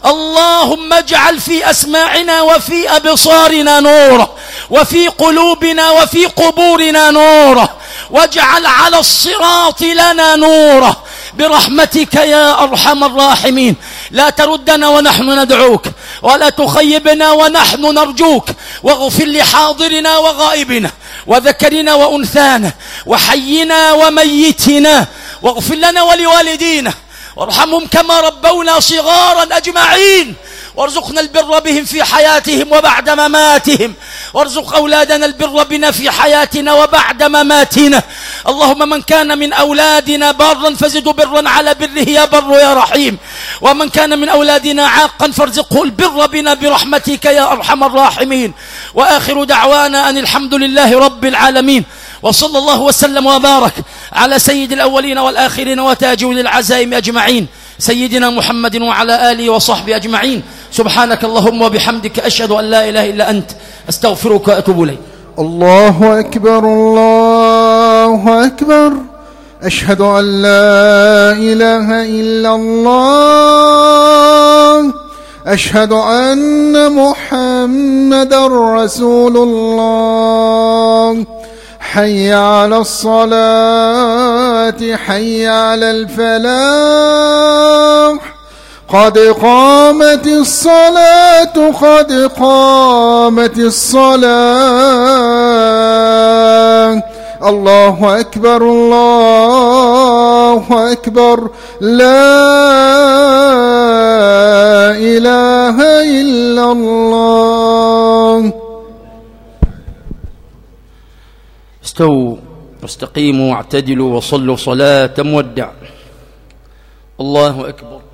اللهم اجعل في أسماعنا وفي أبصارنا نورا، وفي قلوبنا وفي قبورنا نورا، واجعل على الصراط لنا نورا برحمتك يا أرحم الراحمين. لا تردنا ونحن ندعوك، ولا تخيبنا ونحن نرجوك، واغفر لحاضرنا وغائبنا وذكرنا وأنثانا وحينا وميتنا، واغفر لنا ولوالدينا وارحمهم كما ربونا صغارا أجمعين، وارزقنا البر بهم في حياتهم وبعد مماتهم، وارزق أولادنا البر بنا في حياتنا وبعد مماتنا. اللهم من كان من أولادنا بارا فزد برا على بره يا بر يا رحيم، ومن كان من أولادنا عاقا فارزقه البر بنا برحمتك يا أرحم الراحمين. وآخر دعوانا أن الحمد لله رب العالمين، وصلى الله وسلم وبارك على سيد الأولين والآخرين وتاج العزائم أجمعين، سيدنا محمد وعلى آله وصحبه أجمعين. سبحانك اللهم وبحمدك، أشهد أن لا إله إلا أنت، أستغفرك وأتوب إليك. الله أكبر، الله أكبر، أشهد أن لا إله إلا الله، أشهد أن محمدا رسول الله. حي على الصلاة، حي على الفلاح، قد قامت الصلاة، قد قامت الصلاة. الله أكبر، الله أكبر، لا إله إلا الله. استووا واستقيموا واعتدلوا وصلوا صلاة مودع. الله أكبر.